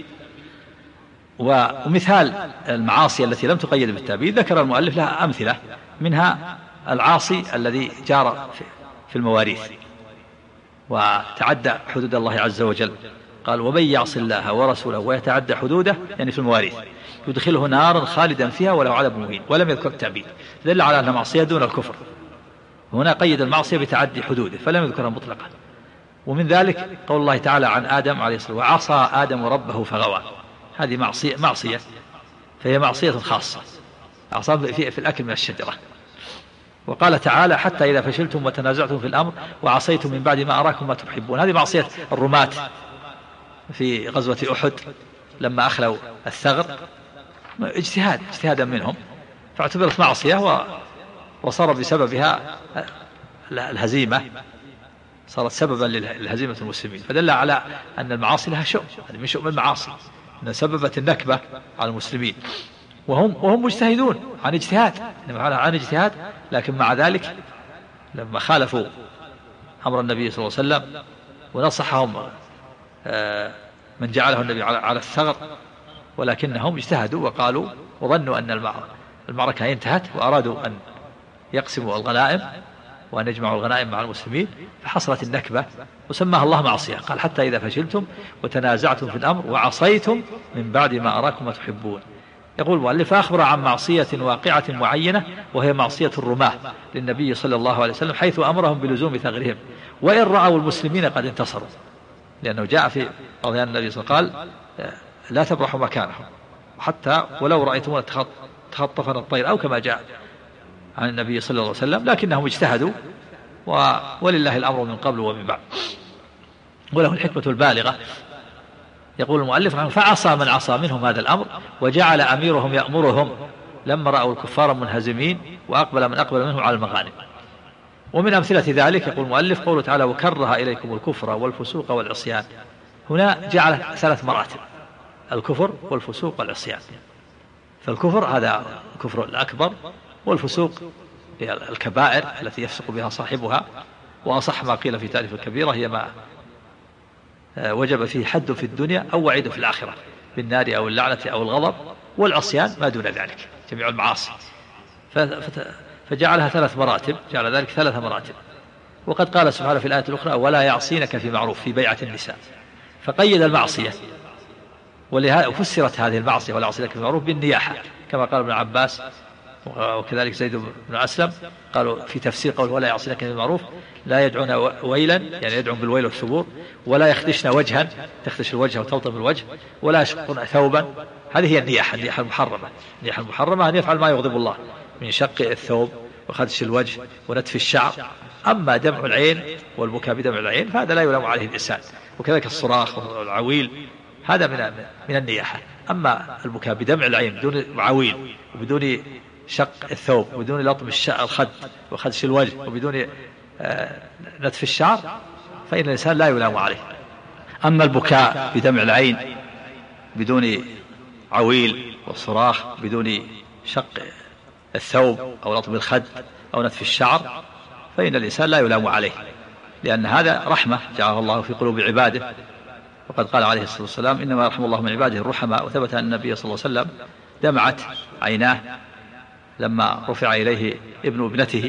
ومثال المعاصي التي لم تقيد بالتأبيد ذكر المؤلف لها أمثلة، منها العاصي الذي جار في المواريث وتعدى حدود الله عز وجل. قال ومن يعص الله ورسوله ويتعدى حدوده يعني في المواريث يدخله نارا خالدا فيها ولو عذاب مهين، ولم يذكر التعبيد، دل على أن معصية دون الكفر. هنا قيد المعصية بتعدي حدوده فلم يذكرها مطلقا. ومن ذلك قول الله تعالى عن آدم عليه الصلاة والسلام وعصى آدم ربه فغوى، هذه معصية فهي معصية خاصة، عصى في الأكل من الشجرة. وقال تعالى حتى إذا فشلتم وتنازعتم في الأمر وعصيتم من بعد ما أراكم ما تحبون، هذه معصية الرماة في غزوة أحد لما أخلوا الثغر، اجتهادا منهم فاعتبرت معصية وصار بسببها الهزيمة، صارت سببا للهزيمة المسلمين، فدل على أن المعاصي لها شؤم، هذه من شؤم المعاصي أن سببت النكبة على المسلمين، وهم مجتهدون عن اجتهاد، لكن مع ذلك لما خالفوا أمر النبي صلى الله عليه وسلم ونصحهم من جعله النبي على الثغر، ولكنهم اجتهدوا وقالوا وظنوا أن المعركة انتهت وأرادوا أن يقسموا الغنائم وأن يجمعوا الغنائم مع المسلمين، فحصلت النكبة وسماها الله معصية. قال حتى إذا فشلتم وتنازعتم في الأمر وعصيتم من بعد ما أراكم ما تحبون. يقول المؤلف أخبر عن معصية واقعة معينة وهي معصية الرماة للنبي صلى الله عليه وسلم، حيث أمرهم بلزوم ثغرهم وإن رأوا المسلمين قد انتصروا، لأنه جاء في رضي النبي صلى الله عليه وسلم قال لا تبرحوا مكانهم حتى ولو رأيتمونا تخطفنا الطير، أو كما جاء عن النبي صلى الله عليه وسلم، لكنهم اجتهدوا ولله الأمر من قبل ومن بعد، وله الحكمة البالغة. يقول المؤلف فعصى من عصى منهم هذا الأمر وجعل أميرهم يأمرهم لما رأوا الكفار منهزمين وأقبل من أقبل منهم على المغانم. ومن أمثلة ذلك يقول المؤلف قوله تعالى وكره إليكم الكفر والفسوق والعصيان، هنا جعل 3 مراتب: الكفر والفسوق والعصيان. فالكفر هذا الكفر الأكبر، والفسوق هي الكبائر التي يفسق بها صاحبها، وأصح ما قيل في تعريف الكبيرة هي ما وجب فيه حد في الدنيا أو وعيد في الآخرة بالنار أو اللعنة أو الغضب، والعصيان ما دون ذلك جميع المعاصي. فجعلها 3 مراتب، جعل ذلك 3 مراتب. وقد قال سبحانه في الآية الأخرى ولا يعصينك في معروف في بيعة النساء، فقيد المعصية، ولهذا فسرت هذه المعصية ولا يعصينك في معروف بالنياحة، كما قال ابن عباس وكذلك زيد بن أسلم قالوا في تفسير قول ولا يعصينك في المعروف لا يدعون ويلا يعني يدعون بالويل والثبور، ولا يخدشن وجها تخدش الوجه وتلطم الوجه، ولا يشقون ثوبا. هذه هي النياحة المحرمة. النياحة المحرمة أن يفعل ما يغضب الله من شق الثوب وخدش الوجه ونتف الشعر. أما دمع العين والبكاء بدمع العين فهذا لا يلام عليه الإنسان، وكذلك الصراخ والعويل هذا من النياحة. أما البكاء بدمع العين بدون عويل وبدون شق الثوب وبدون لطم الخد وخدش الوجه وبدون نتف الشعر فإن الإنسان لا يلام عليه. أما البكاء بدمع العين بدون عويل والصراخ بدون شق الثوب أو لطم الخد أو نتف الشعر فإن الإنسان لا يلام عليه، لأن هذا رحمة جعله الله في قلوب عباده. وقد قال عليه الصلاة والسلام إنما يرحم الله من عباده الرحماء. وثبت أن النبي صلى الله عليه وسلم دمعت عيناه لما رفع إليه ابن ابنته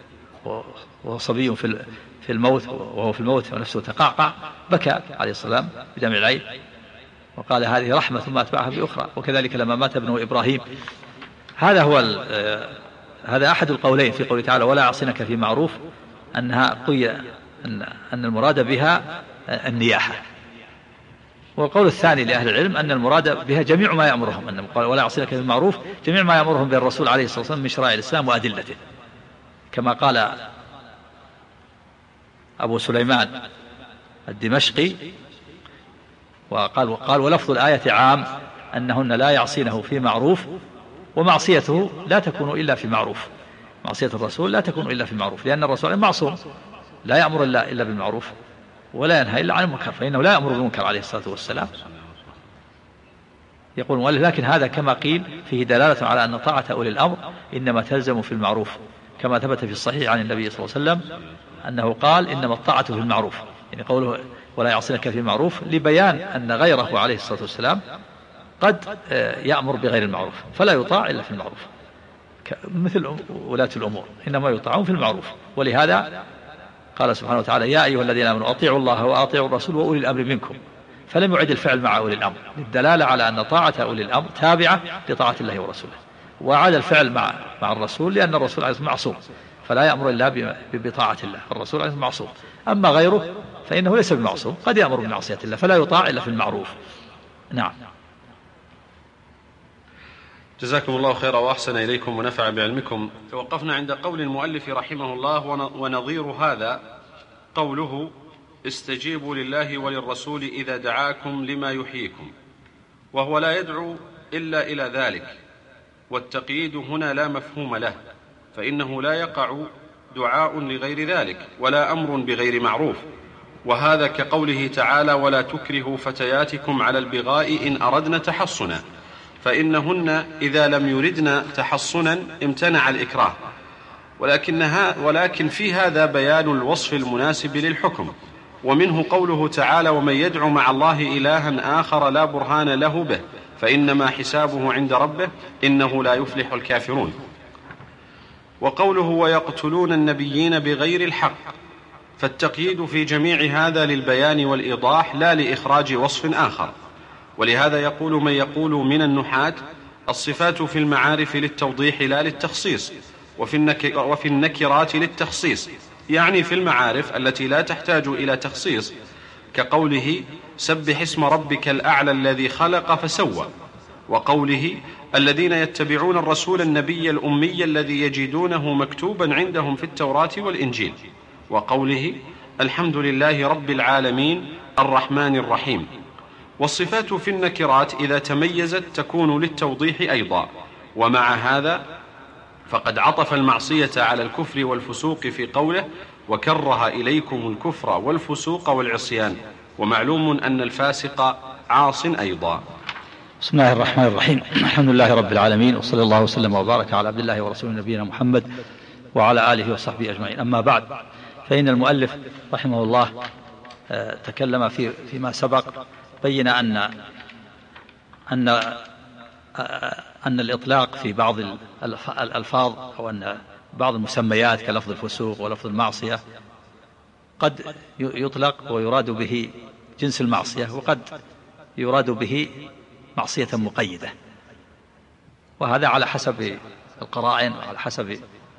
وهو صبي في الموت، وهو في الموت ونفسه تقعقع، بكى عليه السلام بدمع العين وقال هذه رحمة ثم أتبعها بأخرى. وكذلك لما مات ابنه إبراهيم. هذا أحد القولين في قوله تعالى ولا يعصينك في معروف، أن المراد بها النياحة. والقول الثاني لأهل العلم أن المراد بها جميع ما يأمرهم، أن قال ولا يعصينك في المعروف جميع ما يأمرهم به الرسول عليه الصلاة والسلام من شرائع الإسلام وأدلته، كما قال أبو سليمان الدمشقي وقال ولفظ الآية عام أنهن لا يعصينه في معروف، ومعصيته لا تكون إلا في معروف. معصية الرسول لا تكون إلا في معروف، لأن الرسول معصوم لا يأمر إلا بالمعروف ولا ينهى إلا عن المنكر، فإنه لا يأمر بالمنكر عليه الصلاة والسلام. يقول المؤلف لكن هذا كما قيل فيه دلالة على أن طاعة أولي الأمر إنما تلزم في المعروف، كما ثبت في الصحيح عن النبي صلى الله عليه وسلم أنه قال إنما الطاعة في المعروف، يعني قوله ولا يعصينك في المعروف لبيان أن غيره عليه الصلاة والسلام قد يأمر بغير المعروف فلا يطاع إلا في المعروف، مثل ولاة الأمور إنما يطاعون في المعروف. ولهذا قال سبحانه وتعالى يا أيها الذين آمنوا أطيعوا الله وأطيعوا الرسول وأولي الأمر منكم، فلم يعد الفعل مع أولي الأمر للدلالة على أن طاعة أولي الأمر تابعة لطاعة الله ورسوله، وعاد الفعل مع الرسول لأن الرسول عليه معصوم فلا يأمر إلا بطاعة الله، الرسول عليه معصوم. أما غيره فإنه ليس بمعصوم، قد يأمر بمعصية الله فلا يطاع إلا في المعروف. نعم. جزاكم الله خيرا وأحسن إليكم ونفع بعلمكم. توقفنا عند قول المؤلف رحمه الله: ونظير هذا قوله: استجيبوا لله وللرسول إذا دعاكم لما يحييكم، وهو لا يدعو إلا إلى ذلك، والتقييد هنا لا مفهوم له، فإنه لا يقع دعاء لغير ذلك ولا أمر بغير معروف، وهذا كقوله تعالى: ولا تكرهوا فتياتكم على البغاء إن أردنا تحصنا، فإنهن إذا لم يردن تحصنا امتنع الإكراه، ولكن في هذا بيان الوصف المناسب للحكم. ومنه قوله تعالى: ومن يدع مع الله إلها آخر لا برهان له به فإنما حسابه عند ربه إنه لا يفلح الكافرون. وقوله: ويقتلون النبيين بغير الحق، فالتقييد في جميع هذا للبيان والإيضاح لا لإخراج وصف آخر. ولهذا يقول من يقول من النحاة: الصفات في المعارف للتوضيح لا للتخصيص، وفي النكرات للتخصيص، يعني في المعارف التي لا تحتاج إلى تخصيص، كقوله: سبح اسم ربك الأعلى الذي خلق فسوى، وقوله: الذين يتبعون الرسول النبي الأمي الذي يجدونه مكتوبا عندهم في التوراة والإنجيل، وقوله: الحمد لله رب العالمين الرحمن الرحيم. والصفات في النكرات إذا تميزت تكون للتوضيح أيضا. ومع هذا فقد عطف المعصية على الكفر والفسوق في قوله: وكره إليكم الكفر والفسوق والعصيان، ومعلوم أن الفاسق عاص أيضا. بسم الله الرحمن الرحيم. الحمد لله رب العالمين، وصلى الله وسلم وبارك على عبد الله ورسوله نبينا محمد وعلى آله وصحبه أجمعين. أما بعد، فإن المؤلف رحمه الله تكلم فيما سبق، بين أن الإطلاق في بعض الألفاظ أو أن بعض المسميات كلفظ الفسوق ولفظ المعصية قد يطلق ويراد به جنس المعصية، وقد يراد به معصية مقيدة، وهذا على حسب القرائن وعلى حسب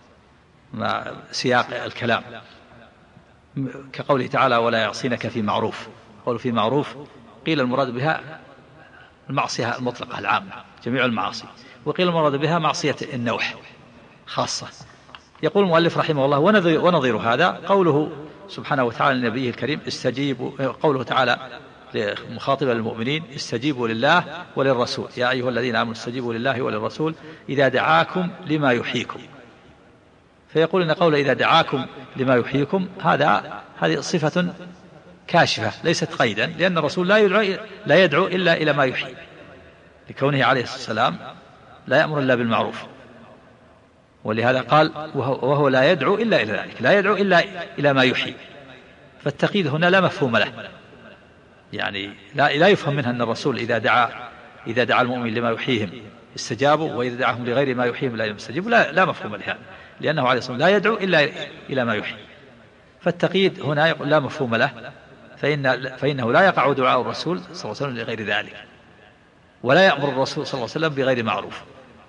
سياق الكلام، كقوله تعالى: ولا يعصينك في معروف. قول في معروف قيل المراد بها المعصية المطلقة العامة جميع المعاصي، وقيل المراد بها معصية النوح خاصة. يقول المؤلف رحمه الله: ونظير هذا قوله سبحانه وتعالى لنبيه الكريم: استجيبوا، قوله تعالى مخاطبا للمؤمنين: استجيبوا لله وللرسول يا أيها الذين آمنوا استجيبوا لله وللرسول إذا دعاكم لما يحييكم. فيقول إن قول إذا دعاكم لما يحييكم هذه صفة كاشفة ليست قيدا، لأن الرسول لا يدعو إلا إلى ما يحيي، لكونه عليه السلام لا يأمر إلا بالمعروف، ولهذا قال: وهو لا يدعو إلا إلى ذلك، لا يدعو إلا إلى ما يحيي. فالتقييد هنا لا مفهوم له، يعني لا يفهم منها أن الرسول إذا دعا المؤمن لما يحييهم استجابوا، وإذا دعاهم لغير ما يحييهم لا يستجيبوا، لا مفهوم لهذا، لأنه عليه الصلاة والسلام لا يدعو إلا إلى ما يحيي. فالتقييد هنا يقول لا مفهوم له، فإنه لا يقع دعاء الرسول صلى الله عليه وسلم لغير ذلك، ولا يأمر الرسول صلى الله عليه وسلم بغير معروف.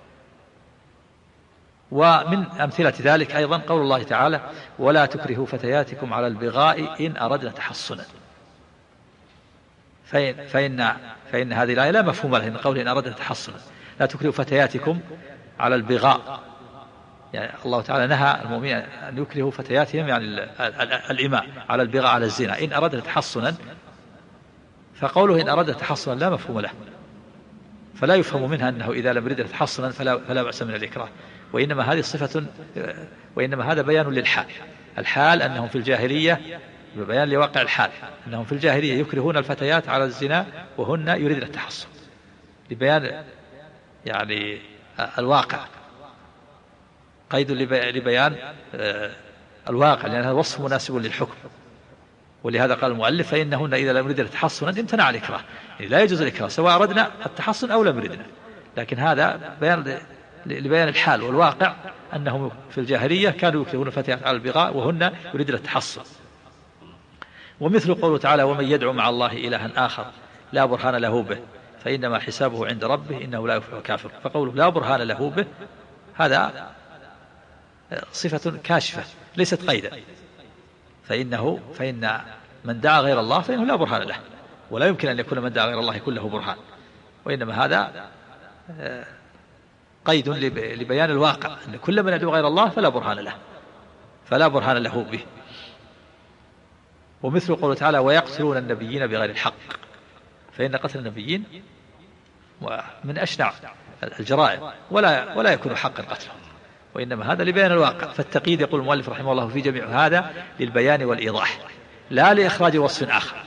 ومن أمثلة ذلك أيضا قول الله تعالى: ولا تكرهوا فتياتكم على البغاء إن أردنا تحصنا. فإن هذه الآية لا مفهوم لها، إن قوله إن أردنا تحصنا، لا تكرهوا فتياتكم على البغاء، يعني الله تعالى نهى المؤمنين أن يكرهوا فتياتهم، يعني الإماء، على البغاء على الزنا إن أردنا تحصنا. فقوله إن أردنا تحصنا لا مفهوم له، فلا يفهم منها أنه إذا لم يرد تحصنا فلا بأس من الإكراه، وإنما هذه صفة، وإنما هذا بيان للحال. الحال أنهم في الجاهلية، بيان لواقع الحال، أنهم في الجاهلية يكرهون الفتيات على الزنا وهن يريدن التحصن، لبيان يعني الواقع، قيد لبيان الواقع، لأن هذا وصف مناسب للحكم. ولهذا قال المؤلف: فإنهن إذا لم يردن تحصنا امتنع الإكراه، يعني لا يجوز الإكراه سواء أردنا التحصن أو لم يردنا، لكن هذا بيان لبيان الحال والواقع، أنهم في الجاهلية كانوا يكرهون الفتيات على البغاء وهن يريدن التحصن. ومثل قوله تعالى: ومن يدعو مع الله إلها آخر لا برهان له به فإنما حسابه عند ربه إنه لا يفلح الكافر. فقوله لا برهان له به هذا صفة كاشفة ليست قيدا، فإن من دعا غير الله فإنه لا برهان له، ولا يمكن أن يكون من دعا غير الله يكون له برهان، وإنما هذا قيد لبيان الواقع أن كل من يدعو غير الله فلا برهان له به. ومثل قوله تعالى ويقتلون النبيين بغير الحق، فإن قتل النبيين من أشنع الجرائم ولا يكون حقا قتلهم، وإنما هذا لبيان الواقع. فالتقييد يقول المؤلف رحمه الله في جميع هذا للبيان والإيضاح لا لإخراج وصف آخر.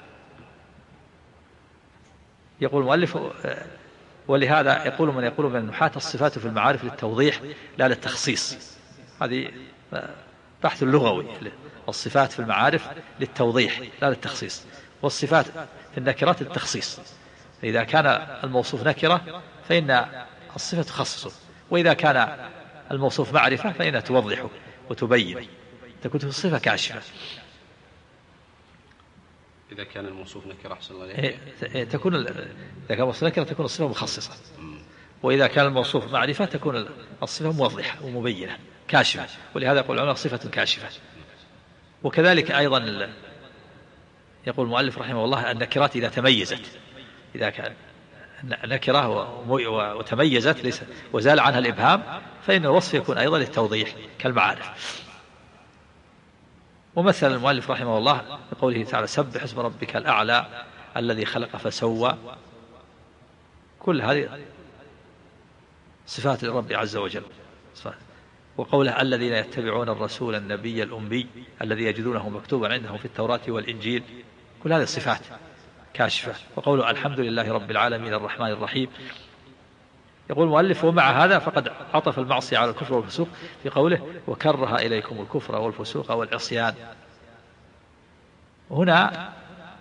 يقول المؤلف ولهذا يقول من يقول من النحاة الصفات في المعارف للتوضيح لا للتخصيص. هذه بحث لغوي، الصفات في المعارف للتوضيح لا للتخصيص، والصفات في النكرات للتخصيص. إذا كان الموصوف نكرة فإن الصفة تخصصه، وإذا كان الموصوف معرفة فإنها توضحه وتبين، تكون الصفة كاشفة. إذا كان الموصوف نكرة أحسن الله عليك إذا كان الموصوف نكرة تكون الصفة مخصصة، وإذا كان الموصوف معرفة تكون الصفة موضحة ومبينة كاشفة، ولهذا يقول العلماء صفة كاشفة. وكذلك أيضا يقول المؤلف رحمه الله النكرات إذا تميزت، إذا كان نكرة وتميزت وزال عنها الإبهام فإن الوصف يكون أيضا للتوضيح كالمعارف. ومثل المؤلف رحمه الله بقوله تعالى سبح اسم ربك الأعلى الذي خلق فسوى، كل هذه صفات للرب عز وجل. وقوله الذين يتبعون الرسول النبي الأمي الذي يجدونه مكتوبا عندهم في التوراة والإنجيل، كل هذه الصفات كاشفة. وقوله الحمد لله رب العالمين الرحمن الرحيم. يقول المؤلف ومع هذا فقد عطف المعصية على الكفر والفسوق في قوله وكره إليكم الكفر والفسوق والعصيان. هنا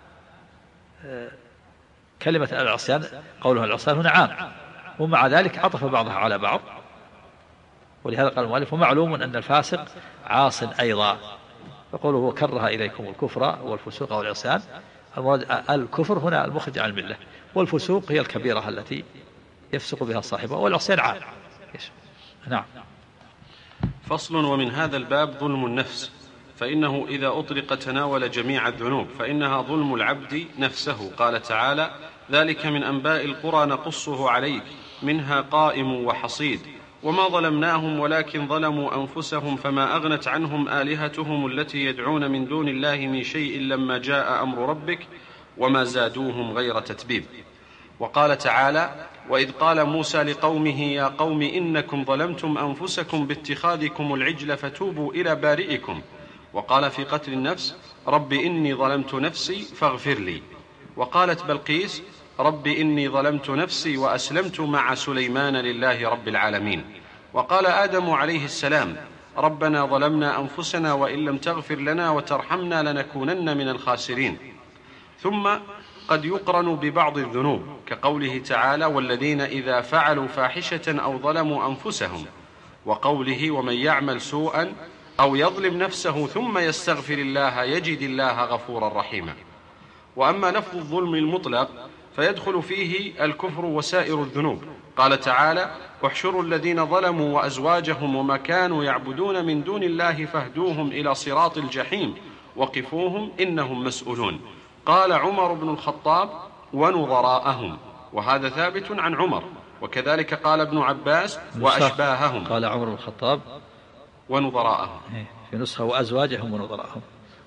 كلمة العصيان قوله العصيان هنا عام، ومع ذلك عطف بعضها على بعض، ولهذا قال المؤلف ومعلوم أن الفاسق عاص أيضا. فقوله وكره إليكم الكفر والفسوق والعصيان، المراد الكفر هنا المخرج عن الملة، والفسوق هي الكبيرة التي يفسق بها صاحبه، والعصيان عام. نعم. فصل. ومن هذا الباب ظلم النفس، فإنه إذا أطلق تناول جميع الذنوب، فإنها ظلم العبد نفسه. قال تعالى ذلك من أنباء القرى نقصه عليك منها قائم وحصيد وما ظلمناهم ولكن ظلموا أنفسهم فما أغنت عنهم آلهتهم التي يدعون من دون الله من شيء لما جاء أمر ربك وما زادوهم غير تتبيب. وقال تعالى وإذ قال موسى لقومه يا قوم إنكم ظلمتم أنفسكم باتخاذكم العجل فتوبوا إلى بارئكم. وقال في قتل النفس رب إني ظلمت نفسي فاغفر لي. وقالت بلقيس رب إني ظلمت نفسي وأسلمت مع سليمان لله رب العالمين. وقال آدم عليه السلام ربنا ظلمنا أنفسنا وإن لم تغفر لنا وترحمنا لنكونن من الخاسرين. ثم قد يقرن ببعض الذنوب كقوله تعالى والذين إذا فعلوا فاحشة أو ظلموا أنفسهم، وقوله ومن يعمل سوءا أو يظلم نفسه ثم يستغفر الله يجد الله غفورا رحيما. وأما لفظ الظلم المطلق فيدخل فيه الكفر وسائر الذنوب. قال تعالى احشروا الذين ظلموا وأزواجهم وما كانوا يعبدون من دون الله فاهدوهم إلى صراط الجحيم وقفوهم إنهم مسؤولون. قال عمر بن الخطاب ونظراءهم، وهذا ثابت عن عمر. وكذلك قال ابن عباس وأشباههم. قال عمر بن الخطاب ونظراءهم، في نسخة وأزواجهم ونظراءهم.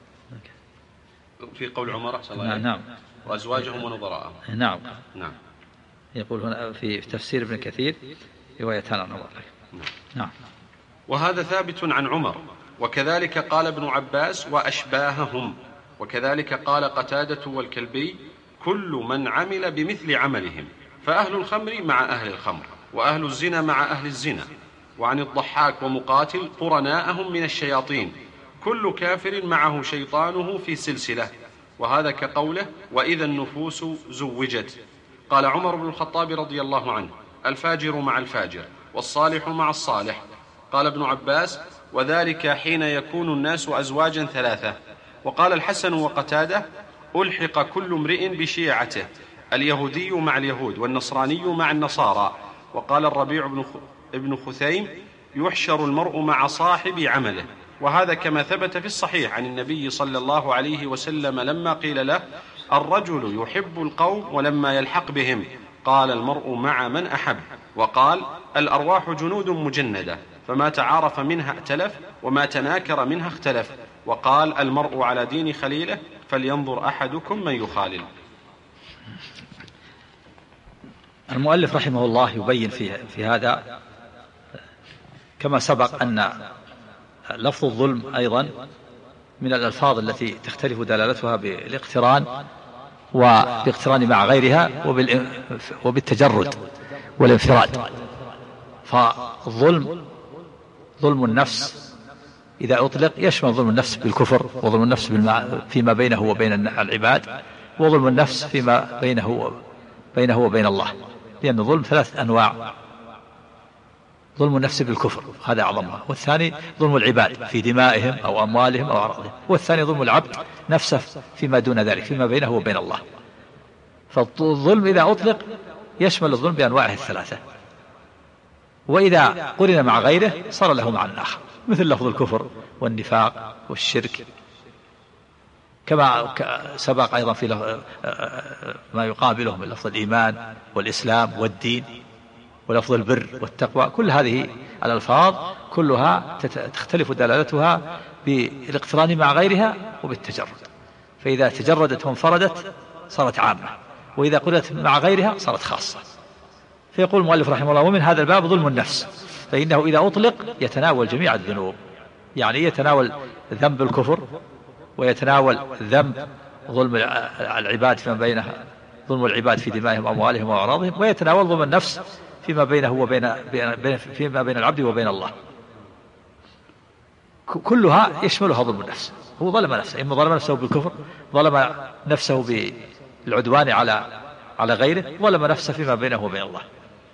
في قول عمر أحسن الله. نعم. وأزواجهم ونظراءهم. نعم. نعم. يقول هنا في تفسير ابن كثير روايتان عن عمر. نعم. وهذا ثابت عن عمر. وكذلك قال ابن عباس وأشباههم. وكذلك قال قتادة والكلبي كل من عمل بمثل عملهم، فأهل الخمر مع أهل الخمر وأهل الزنا مع أهل الزنا. وعن الضحاك ومقاتل قرناءهم من الشياطين كل كافر معه شيطانه في سلسلة. وهذا كقوله وإذا النفوس زوجت. قال عمر بن الخطاب رضي الله عنه الفاجر مع الفاجر والصالح مع الصالح. قال ابن عباس وذلك حين يكون الناس أزواجا ثلاثة. وقال الحسن وقتاده ألحق كل امرئ بشيعته، اليهودي مع اليهود والنصراني مع النصارى. وقال الربيع بن خثيم: يحشر المرء مع صاحب عمله. وهذا كما ثبت في الصحيح عن النبي صلى الله عليه وسلم لما قيل له: الرجل يحب القوم ولما يلحق بهم قال: المرء مع من أحب. وقال: الأرواح جنود مجندة، فما تعارف منها ائتلف وما تناكر منها اختلف. وقال: المرء على دين خليله، فلينظر أحدكم من يخالل. المؤلف رحمه الله يبين في هذا كما سبق أن لفظ الظلم أيضا من الألفاظ التي تختلف دلالتها بالاقتران وباقتران مع غيرها وبالتجرد والانفراد. فالظلم ظلم النفس إذا أطلق يشمل ظلم النفس بالكفر، وظلم النفس فيما بينه وبين العباد، وظلم النفس فيما بينه وبين الله، لأن الظلم 3 أنواع: ظلم النفس بالكفر هذا أعظمها، والثاني ظلم العباد في دمائهم أو أموالهم أو أعراضهم، والثاني ظلم العبد نفسه فيما دون ذلك فيما بينه وبين الله. فالظلم إذا أطلق يشمل الظلم بأنواعه 3، وإذا قرن مع غيره صار له معنى آخر، مثل لفظ الكفر والنفاق والشرك، كما سبق أيضا في ما يقابله من لفظ الإيمان والإسلام والدين، ولفظ البر والتقوى. كل هذه الألفاظ كلها تختلف دلالتها بالاقتران مع غيرها وبالتجرد، فإذا تجردت وانفردت صارت عامة، وإذا قرنت مع غيرها صارت خاصة. فيقول المؤلف رحمه الله: ومن هذا الباب ظلم النفس، فإنه إذا أطلق يتناول جميع الذنوب، يعني يتناول ذنب الكفر، ويتناول ذنب ظلم العباد فيما بينها، ظلم العباد في دمائهم وأموالهم وأعراضهم، ويتناول ظلم النفس فيما بينه فيما بين العبد وبين الله. كلها يشملها ظلم النفس. هو ظلم نفسه، إما ظلم نفسه بالكفر، ظلم نفسه بالعدوان على غيره، ظلم نفسه فيما بينه وبين الله.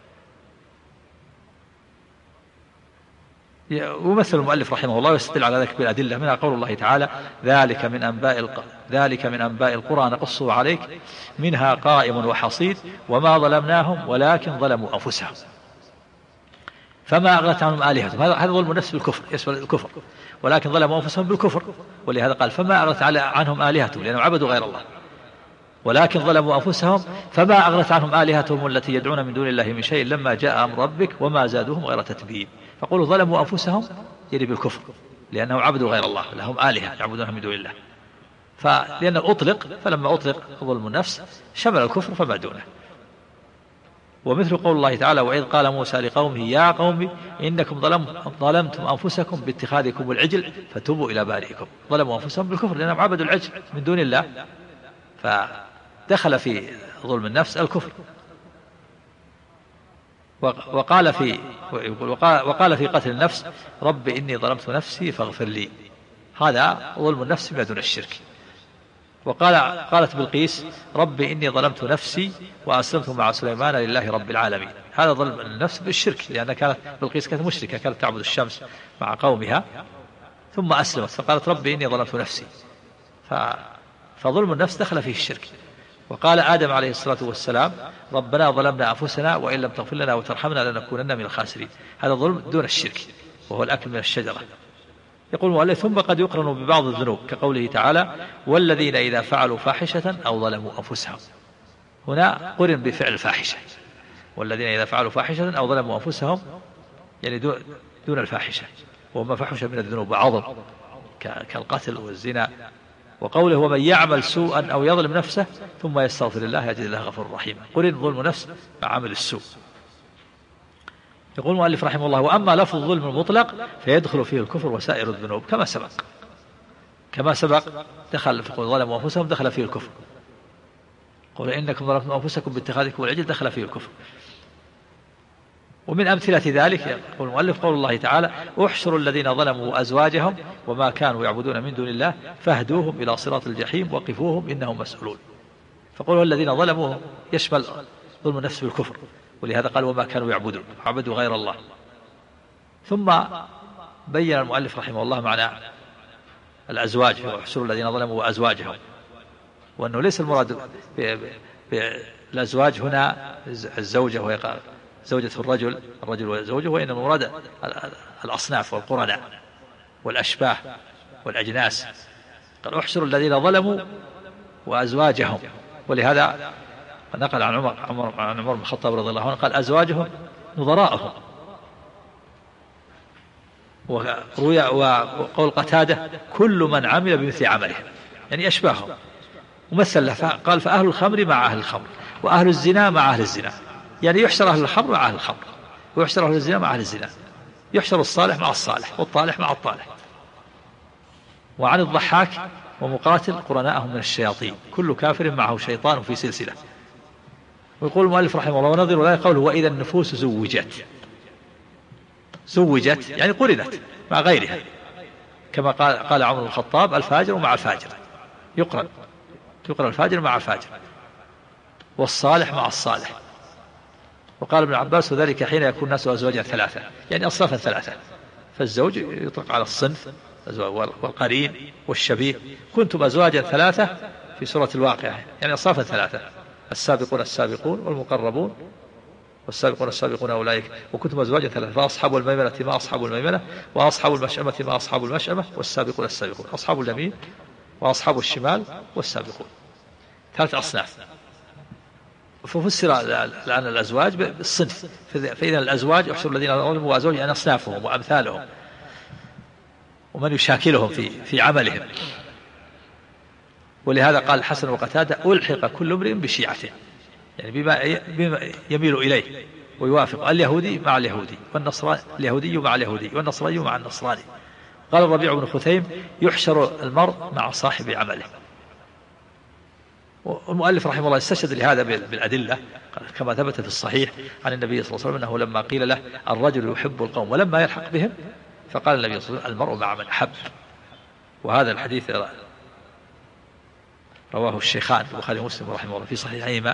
ومثل المؤلف رحمه الله يستدل على ذلك بالأدلة، منها قول الله تعالى: ذلك من أنباء القرى نقصه عليك منها قائم وحصيد وما ظلمناهم ولكن ظلموا أنفسهم فما أغنت عنهم آلهتهم. هذا ظلم النفس بالكفر، يشمل الكفر، ولكن ظلموا أنفسهم بالكفر، ولهذا قال: فما أغنت عنهم آلهتهم، لأنهم عبدوا غير الله، ولكن ظلموا أنفسهم فما أغنت عنهم آلهتهم التي يدعون من دون الله من شيء لما جاء أمر ربك وما زادوهم غير تتبيب. فقولوا ظلموا أنفسهم يعني بالكفر، لأنهم عبدوا غير الله، لهم آلهة يعبدونها من دون الله. لأنه أطلق، فلما أطلق ظلم النفس شمل الكفر فما دونه. ومثل قول الله تعالى: وإذ قال موسى لقومه يا قوم إنكم ظلمتم أنفسكم باتخاذكم العجل فتوبوا إلى بارئكم. ظلموا أنفسهم بالكفر لأنهم عبدوا العجل من دون الله، فدخل في ظلم النفس الكفر. وقال في قتل النفس: رب إني ظلمت نفسي فاغفر لي. هذا ظلم النفس ما دون الشرك. قالت بلقيس: رب إني ظلمت نفسي وأسلمت مع سليمان لله رب العالمين. هذا ظلم النفس بالشرك، لأن بلقيس كانت مشركة، كانت تعبد الشمس مع قومها ثم أسلمت فقالت: رب إني ظلمت نفسي. فظلم النفس دخل فيه الشرك. وقال آدم عليه الصلاة والسلام: ربنا ظلمنا أنفسنا وإن لم تغفر لنا وترحمنا لنكونن من الخاسرين. هذا ظلم دون الشرك، وهو الأكل من الشجرة. يقول المؤلف: ثم قد يقرن ببعض الذنوب، كقوله تعالى: والذين إذا فعلوا فاحشة أو ظلموا أنفسهم. هنا قرن بفعل الفاحشة، والذين إذا فعلوا فاحشة أو ظلموا أنفسهم، يعني دون الفاحشة، وما فحش من الذنوب عظم كالقتل والزنا. وقوله: ومن يعمل سوءا أو يظلم نفسه ثم يستغفر الله يجد الله غفور رحيم. قرن ظلم نفس مع عمل السوء. يقول المؤلف رحمه الله: وأما لفظ الظلم المطلق فيدخل فيه الكفر وسائر الذنوب كما سبق دخل في قول ظلموا أنفسهم دخل فيه الكفر. قول إنكم ظلمتم أنفسكم باتخاذكم العجل دخل فيه الكفر. ومن أمثلة ذلك يقول المؤلف قول الله تعالى: احشروا الذين ظلموا أزواجهم وما كانوا يعبدون من دون الله فاهدوهم إلى صراط الجحيم وقفوهم إنهم مسؤولون. فقولوا الذين ظلموا يشمل ظلم النفس بالكفر، ولهذا قال: وما كانوا يعبدون، عبدوا غير الله. ثم بين المؤلف رحمه الله معنى الأزواج: احشروا الذين ظلموا وأزواجهم. وأنه ليس المراد بالأزواج هنا الزوجة وهي زوجة الرجل وزوجه، وإنما المراد الأصناف والقرناء والأشباه والأجناس. قال احشروا الذين ظلموا وأزواجهم. ولهذا نقل عن عمر بن الخطاب رضي الله عنه قال أزواجهم نظراءهم. وقول قتادة كل من عمل بمثل عمله، يعني أشباههم. ومثل له قال فأهل الخمر مع أهل الخمر، وأهل الزنا مع أهل الزنا، يعني يحشر أهل الخمر مع أهل الخمر، ويحشر أهل الزنا مع أهل الزنا، يحشر الصالح مع الصالح والطالح مع الطالح. وعن الضحاك ومقاتل قرناءهم من الشياطين، كل كافر معه شيطان في سلسلة. ويقول المؤلف رحمه الله ونظير ذلك قوله وإذا النفوس زوجت يعني قرنت مع غيرها، كما قال عمر بن الخطاب الفاجر مع الفاجر، يقرن الفاجر مع الفاجر، والصالح مع الصالح. وقال ابن عباس وذلك حين يكون الناس أزواجا ثلاثة، يعني أصنافا ثلاثة. فالزوج يطلق على الصنف والقرين والشبيه. كنتم أزواجا ثلاثة في سورة الواقعة، يعني أصنافا ثلاثة، السابقون والمقربون والسابقون أولئك. وكنتم أزواجا ثلاثة، فأصحاب الميمنة ما أصحاب الميمنة، وأصحاب المشأمة ما أصحاب المشأمة، والسابقون السابقون، أصحاب اليمين وأصحاب الشمال والسابقون. 3 أصناف. ففسر الآن الأزواج بالصنف، فإذا الأزواج يحشر الذين ظلموا وأزواج يعني أصنافهم وأمثالهم ومن يشاكلهم في عملهم. ولهذا قال الحسن وقتادة ألحق كل امرئ بشيعته، يعني بما يميل إليه ويوافق، اليهودي مع اليهودي، اليهودي مع اليهودي، والنصراني مع النصراني. قال الربيع بن خثيم يحشر المرء مع صاحب عمله. والمؤلف رحمه الله استشهد لهذا بالأدلة كما ثبت في الصحيح عن النبي صلى الله عليه وسلم أنه لما قيل له الرجل يحب القوم ولما يلحق بهم، فقال النبي صلى الله عليه وسلم المرء مع من أحب. وهذا الحديث رواه الشيخان البخاري ومسلم رحمه الله في صحيحيهما.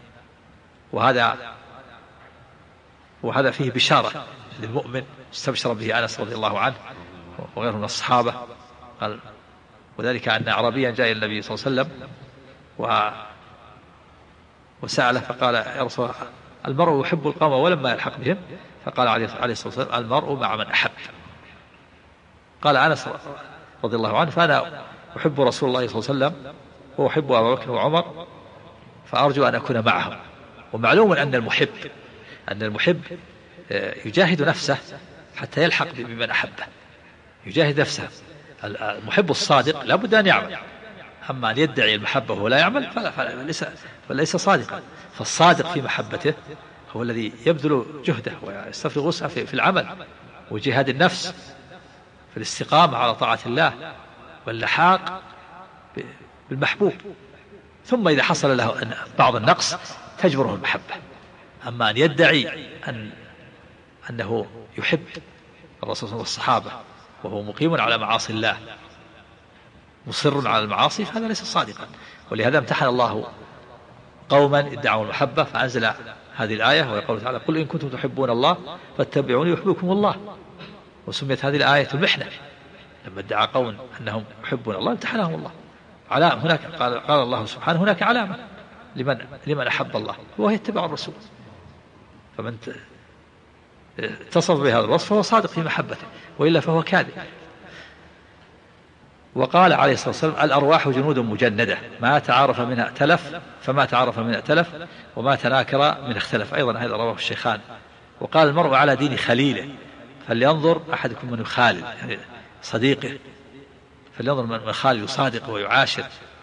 وهذا فيه بشارة للمؤمن استبشر به أنس رضي الله عنه وغيره من الصحابة. قال وذلك أن أعرابيا جاء إلى النبي صلى الله عليه وسلم وسأله فقال يا رسول الله المرء يحب القوم ولما يلحق بهم، فقال عليه الصلاة والسلام المرء مع من أحب. قال أنس رضي الله عنه فأنا أحب رسول الله صلى الله عليه وسلم وأحب أبا بكر وعمر فأرجو أن أكون معهم. ومعلوم أن المحب يجاهد نفسه حتى يلحق بمن أحبه، يجاهد نفسه. المحب الصادق لا بد أن يعمل، أما أن يدعي المحبة ولا يعمل فليس صادقا. فالصادق في محبته هو الذي يبذل جهده ويستفرغ وسعه في العمل وجهاد النفس في الاستقامة على طاعة الله واللحاق بالمحبوب. ثم إذا حصل له بعض النقص تجبره المحبة. أما أن يدعي أنه يحب الرسول والصحابة وهو مقيم على معاصي الله مصر على المعاصي فهذا ليس صادقا. ولهذا امتحن الله قوما ادعوا المحبة فأنزل هذه الآية ويقول تعالى قل إن كنتم تحبون الله فاتبعوني يحببكم الله. وسميت هذه الآية المحنة لما ادعى قوم أنهم يحبون الله امتحنهم الله. هناك قال الله سبحانه هناك علامة لمن أحب الله وهي اتباع الرسول. فمن اتصف بهذا الوصف فهو صادق في محبته وإلا فهو كاذب. وقال عليه الصلاة والسلام الأرواح جنود مجندة ما تعارف منها ائتلف فما تعارف منها ائتلف وما تناكر من اختلف. أيضا هذا رواه الشيخان. وقال المرء على دين خليله فلينظر أحدكم من يخالل، يعني صديقه فلينظر من يخالل يصادق ويعاشر.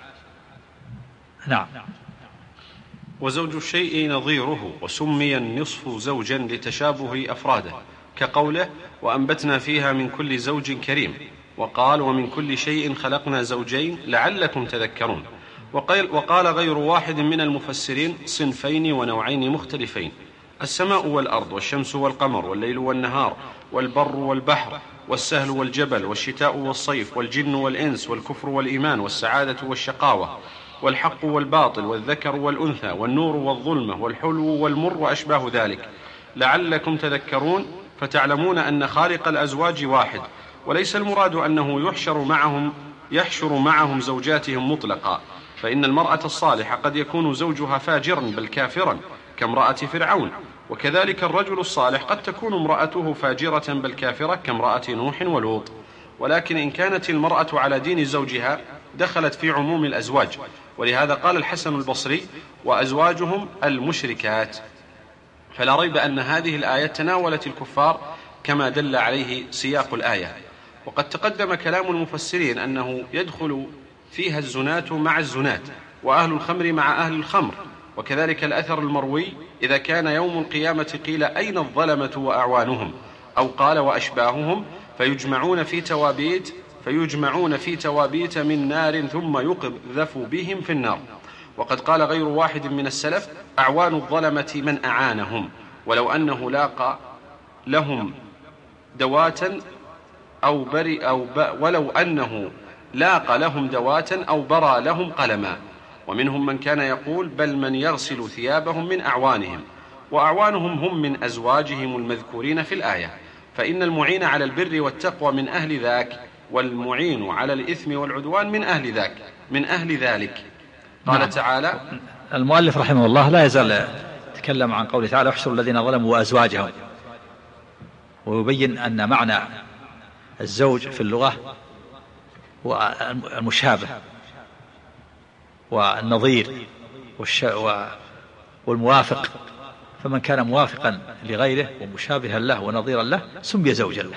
نعم. وزوج الشيء نظيره، وسمي النصف زوجا لتشابه أفراده كقوله وأنبتنا فيها من كل زوج كريم. وقال ومن كل شيء خلقنا زوجين لعلكم تذكرون. وقال غير واحد من المفسرين صنفين ونوعين مختلفين: السماء والأرض والشمس والقمر والليل والنهار والبر والبحر والسهل والجبل والشتاء والصيف والجن والإنس والكفر والإيمان والسعادة والشقاوة والحق والباطل والذكر والأنثى والنور والظلمة والحلو والمر وأشباه ذلك لعلكم تذكرون، فتعلمون أن خالق الأزواج واحد، وليس المراد أنه يحشر معهم زوجاتهم مطلقا، فإن المرأة الصالحة قد يكون زوجها فاجرا بل كافرا كامرأة فرعون، وكذلك الرجل الصالح قد تكون امرأته فاجرة بل كافرة كامرأة نوح ولوط. ولكن إن كانت المرأة على دين زوجها دخلت في عموم الأزواج، ولهذا قال الحسن البصري: وأزواجهم المشركات. فلا ريب أن هذه الآية تناولت الكفار كما دل عليه سياق الآية. وقد تقدم كلام المفسرين أنه يدخل فيها الزنات مع الزنات، وأهل الخمر مع أهل الخمر. وكذلك الأثر المروي: إذا كان يوم القيامة قيل أين الظلمة وأعوانهم، أو قال وأشباههم، فيجمعون في توابيت من نار ثم يقذف بهم في النار. وقد قال غير واحد من السلف: أعوان الظلمة من أعانهم، ولو أنه لاقى لهم دواتا ولو أنه لاقى لهم دواتا أو برى لهم قلما. ومنهم من كان يقول: بل من يغسل ثيابهم من أعوانهم، وأعوانهم هم من أزواجهم المذكورين في الآية، فإن المعين على البر والتقوى من أهل ذاك، والمعين على الإثم والعدوان من أهل ذلك. قال تعالى: المؤلف رحمه الله لا يزال يتكلم عن قوله تعالى: احشر الذين ظلموا وأزواجهم، ويبين أن معنى الزوج في اللغة هو المشابه والنظير والموافق، فمن كان موافقا لغيره ومشابها له ونظيرا له سمي زوجا له.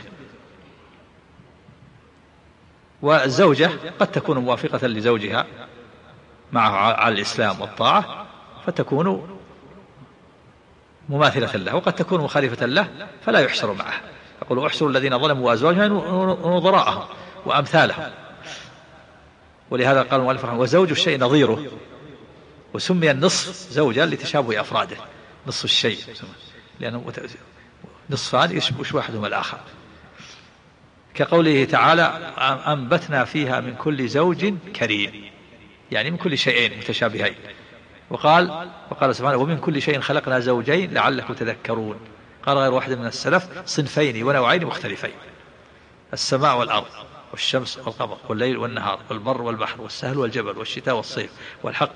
والزوجة قد تكون موافقة لزوجها معه على الإسلام والطاعة فتكون مماثلة له، وقد تكون مخالفة له فلا يحشر معه. يقول: احشروا الذين ظلموا وأزواجهم ونظراءهم وأمثالهم. ولهذا قال المؤلف: وزوج الشيء نظيره، وسمي النصف زوجا لتشابه أفراده، نصف الشيء لأنه نصفان يشبه أحدهما الآخر، كقوله تعالى: أنبتنا فيها من كل زوج كريم، يعني من كل شيئين متشابهين. وقال سبحانه: ومن كل شيء خلقنا زوجين لعلكم تذكرون. قال غير واحد من السلف: صنفين ونوعين مختلفين، السماء والأرض، والشمس والقمر، والليل والنهار، والبر والبحر، والسهل والجبل، والشتاء والصيف، والحق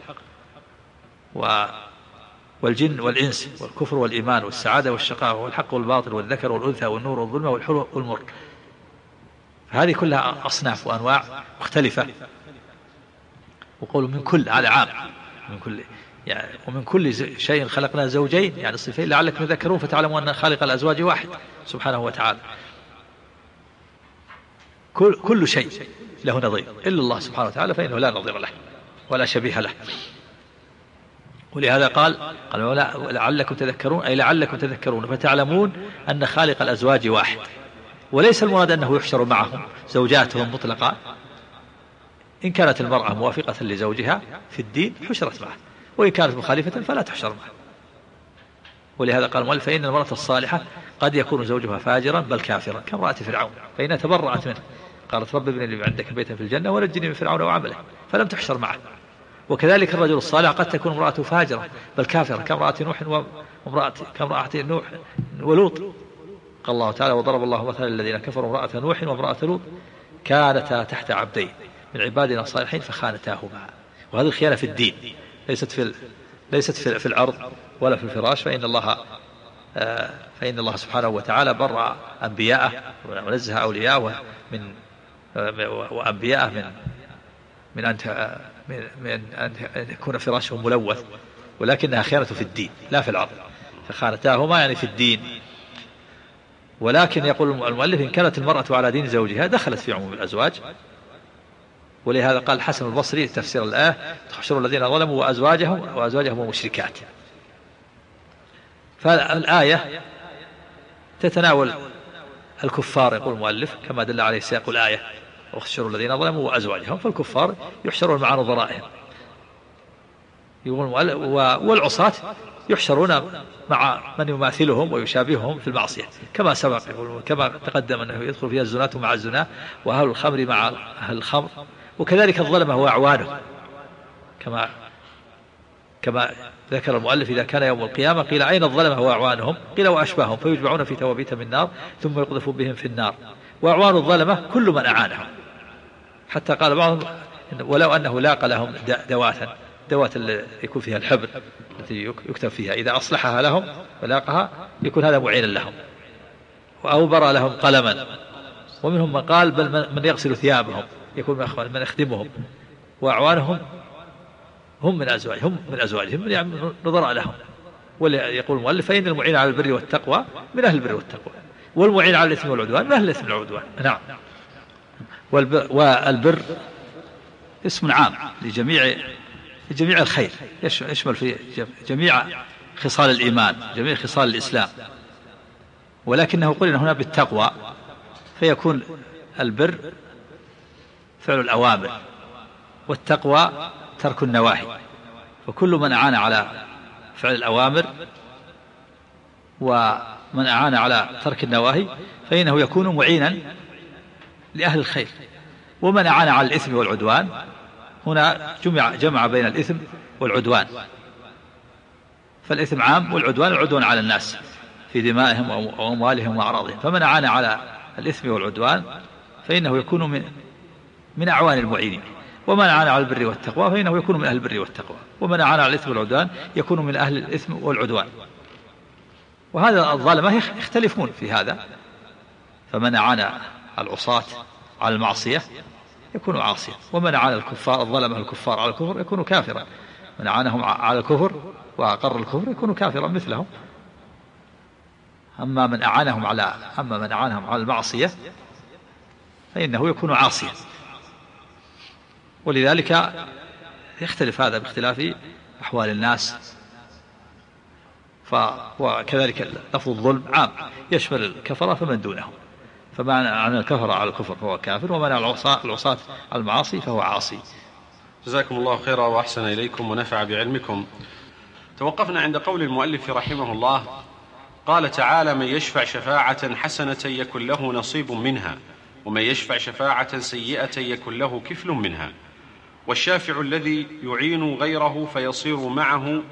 والجن والإنس، والكفر والإيمان، والسعادة والشقاء، والحق والباطل، والذكر والأنثى، والنور والظلمة، والحلو والمر. هذه كلها أصناف وأنواع مختلفة. وقولوا من كل، هذا عام، من كل يعني، ومن كل شيء خلقنا زوجين، يعني الصفين لعلكم تذكرون فتعلموا أن خالق الأزواج واحد سبحانه وتعالى. كل شيء له نظير إلا الله سبحانه وتعالى، فإنه لا نظير له ولا شبيه له. ولهذا قال لعلكم تذكرون، أي لعلكم تذكرون فتعلمون أن خالق الأزواج واحد. وليس المراد أنه يحشر معهم زوجاتهم مطلقا، إن كانت المرأة موافقة لزوجها في الدين حشرت معه، وإن كانت مخالفة فلا تحشر معه. ولهذا قال المؤلف: فإن المرأة الصالحة قد يكون زوجها فاجرا بل كافرا كامرأة فرعون، فإنها تبرأت منه، قالت: رب ابن لي عندك بيتا في الجنة ونجني من فرعون وعمله، فلم تحشر معه. وكذلك الرجل الصالح قد تكون امرأته فاجرة بل كافرة كامرأة نوح كامرأة نوح ولوط. قال الله تعالى: وضرب الله مثلا الذين كفروا امرأة نوح وامرأة لوط كانتا تحت عبدين من عبادنا الصالحين فخانتاهما. وهذه الخيانة في الدين، ليست في العرض ولا في الفراش، فإن الله سبحانه وتعالى برأ أنبياءه ونزه أولياءه وأنبياءه من أن يكون فراشهم ملوث، ولكنها خيانة في الدين لا في العرض، فخانتاهما يعني في الدين. ولكن يقول المؤلف: إن كانت المرأة على دين زوجها دخلت في عموم الأزواج. ولهذا قال الحسن البصري تفسير الآية: تحشر الذين ظلموا وأزواجهم ومشركات. فالآية تتناول الكفار، يقول المؤلف كما دل عليه سياق الآية: واحشروا الذين ظلموا وأزواجهم، فالكفار يحشرون مع نظرائهم، والعصاة يحشرون مع من يماثلهم ويشابههم في المعصية، كما سبق، كما تقدم أنه يدخل فيها الزناة مع الزنا، وأهل الخمر مع أهل الخمر، وكذلك الظلمة وأعوانه، كما ذكر المؤلف: إذا كان يوم القيامة قيل أين الظلمة وأعوانهم، قيل وأشباههم، فيجمعون في توابيت من نار ثم يقذف بهم في النار. وأعوان الظلمة كل من أعانهم، حتى قال بعضهم: ولو أنه لاقى لهم دوات اللي يكون فيها الحبر التي يكتب فيها، إذا أصلحها لهم ولاقها يكون هذا معينا لهم، أو برأ لهم قلما. ومنهم من قال بل من يغسل ثيابهم يكون من يخدمهم، وأعوانهم هم من أزواجهم يعني نظراء لهم. ويقول المؤلف فإن المعين على البر والتقوى من أهل البر والتقوى، والمعين على الإثم والعدوان من أهل الإثم والعدوان. نعم. والبر اسم عام لجميع الخير، يشمل في جميع خصال الإيمان، جميع خصال الإسلام، ولكنه قلنا هنا بالتقوى، فيكون البر فعل الأوامر، والتقوى ترك النواهي. فكل من أعان على فعل الأوامر ومن أعان على ترك النواهي فإنه يكون معينا لأهل الخير. ومن أعان على الإثم والعدوان، هنا جمع بين الإثم والعدوان، فالإثم عام والعدوان على الناس في دمائهم وأموالهم وأعراضهم. فمن أعان على الإثم والعدوان فإنه يكون من أعوان المعينين. ومن أعان على البر والتقوى فإنه يكون من أهل البر والتقوى. ومن أعان على الإثم والعدوان يكون من أهل الإثم والعدوان. وهذا الظالمة يختلفون في هذا، فمن أعان العصاة على المعصية يكون عاصيا، ومن أعان الكفار الظلمة الكفار على الكفر يكون كافرا، من أعانهم على الكفر وأقر الكفر يكون كافرا مثلهم. أما من أعانهم على المعصية فإنه يكون عاصيا. ولذلك يختلف هذا باختلاف أحوال الناس. وكذلك لفظ الظلم عام يشمل الكفرة فمن دونهم، فمن عن الكفر على الكفر فهو كافر، ومن العصاة على المعاصي فهو عاصي. جزاكم الله خيرا وأحسن إليكم ونفع بعلمكم. توقفنا عند قول المؤلف رحمه الله قال تعالى: من يشفع شفاعة حسنة يكن له نصيب منها، ومن يشفع شفاعة سيئة يكن له كفل منها. والشافع الذي يعين غيره فيصير معه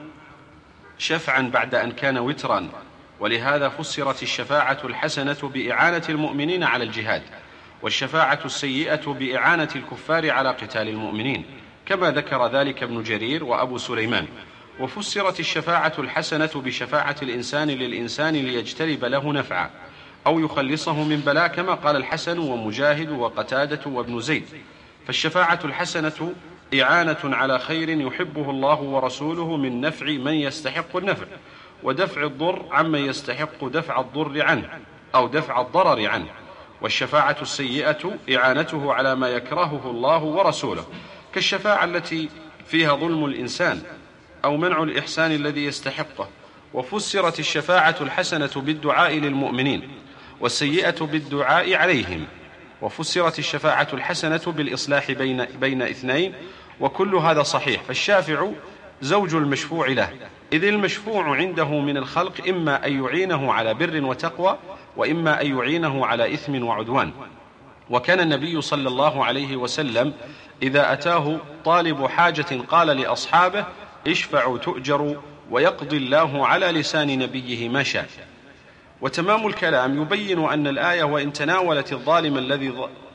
شفعا بعد أن كان وترا. ولهذا فسرت الشفاعة الحسنة بإعانة المؤمنين على الجهاد، والشفاعة السيئة بإعانة الكفار على قتال المؤمنين، كما ذكر ذلك ابن جرير وأبو سليمان. وفسرت الشفاعة الحسنة بشفاعة الإنسان للإنسان ليجتلب له نفعا أو يخلصه من بلاء، كما قال الحسن ومجاهد وقتادة وابن زيد. فالشفاعة الحسنة إعانة على خير يحبه الله ورسوله من نفع من يستحق النفع، ودفع الضر عمن يستحق دفع الضر عنه أو دفع الضرر عنه. والشفاعة السيئة إعانته على ما يكرهه الله ورسوله، كالشفاعة التي فيها ظلم الإنسان أو منع الإحسان الذي يستحقه. وفسرت الشفاعة الحسنة بالدعاء للمؤمنين، والسيئة بالدعاء عليهم. وفسرت الشفاعة الحسنة بالإصلاح بين اثنين، وكل هذا صحيح. فالشافع زوج المشفوع له، إذ المشفوع عنده من الخلق إما أن يعينه على بر وتقوى، وإما أن يعينه على إثم وعدوان. وكان النبي صلى الله عليه وسلم إذا أتاه طالب حاجة قال لأصحابه: اشفعوا تؤجروا، ويقضي الله على لسان نبيه ما شاء. وتمام الكلام يبين أن الآية وإن تناولت الظالم الذي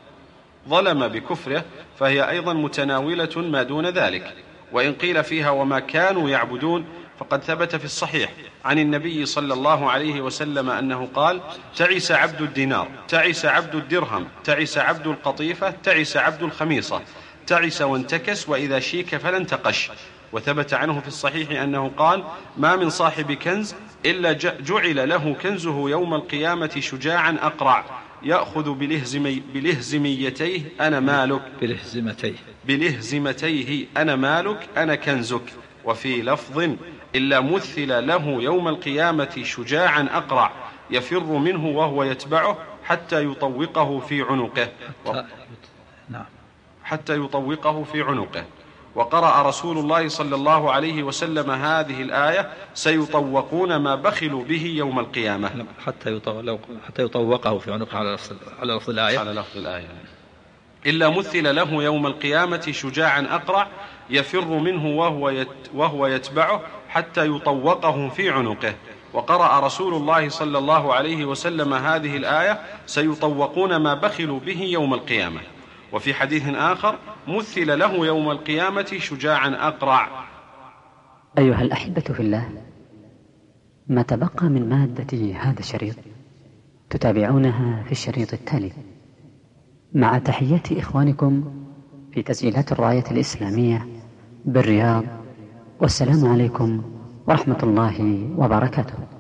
ظلم بكفره فهي أيضا متناولة ما دون ذلك. وإن قيل فيها وما كانوا يعبدون فقد ثبت في الصحيح عن النبي صلى الله عليه وسلم أنه قال: تعس عبد الدينار، تعس عبد الدرهم، تعس عبد القطيفة، تعس عبد الخميصة، تعس وانتكس، وإذا شيك فلا انتقش. وثبت عنه في الصحيح أنه قال: ما من صاحب كنز إلا جعل له كنزه يوم القيامة شجاعا أقرع يأخذ بلهزميتيه أنا مالك، بلهزمتيه أنا مالك أنا كنزك. وفي لفظ: إلا مثل له يوم القيامة شجاعا أقرع يفر منه وهو يتبعه حتى يطوقه في عنقه. حتى يطوقه في عنقه. وقرأ رسول الله صلى الله عليه وسلم هذه الآية: سيطوقون ما بخلوا به يوم القيامة. حتى يطوقه في عنقه على لفظ الآية. على لفظ الآية: إلا مثل له يوم القيامة شجاعا أقرع يفر منه وهو يتبعه حتى يطوقه في عنقه. وقرأ رسول الله صلى الله عليه وسلم هذه الآية: سيطوقون ما بخلوا به يوم القيامة. وفي حديث آخر: مثل له يوم القيامة شجاعا أقرع. أيها الأحبة في الله، ما تبقى من مادة هذا الشريط تتابعونها في الشريط التالي، مع تحيات إخوانكم في تسجيلات الراية الإسلامية بالرياض، والسلام عليكم ورحمة الله وبركاته.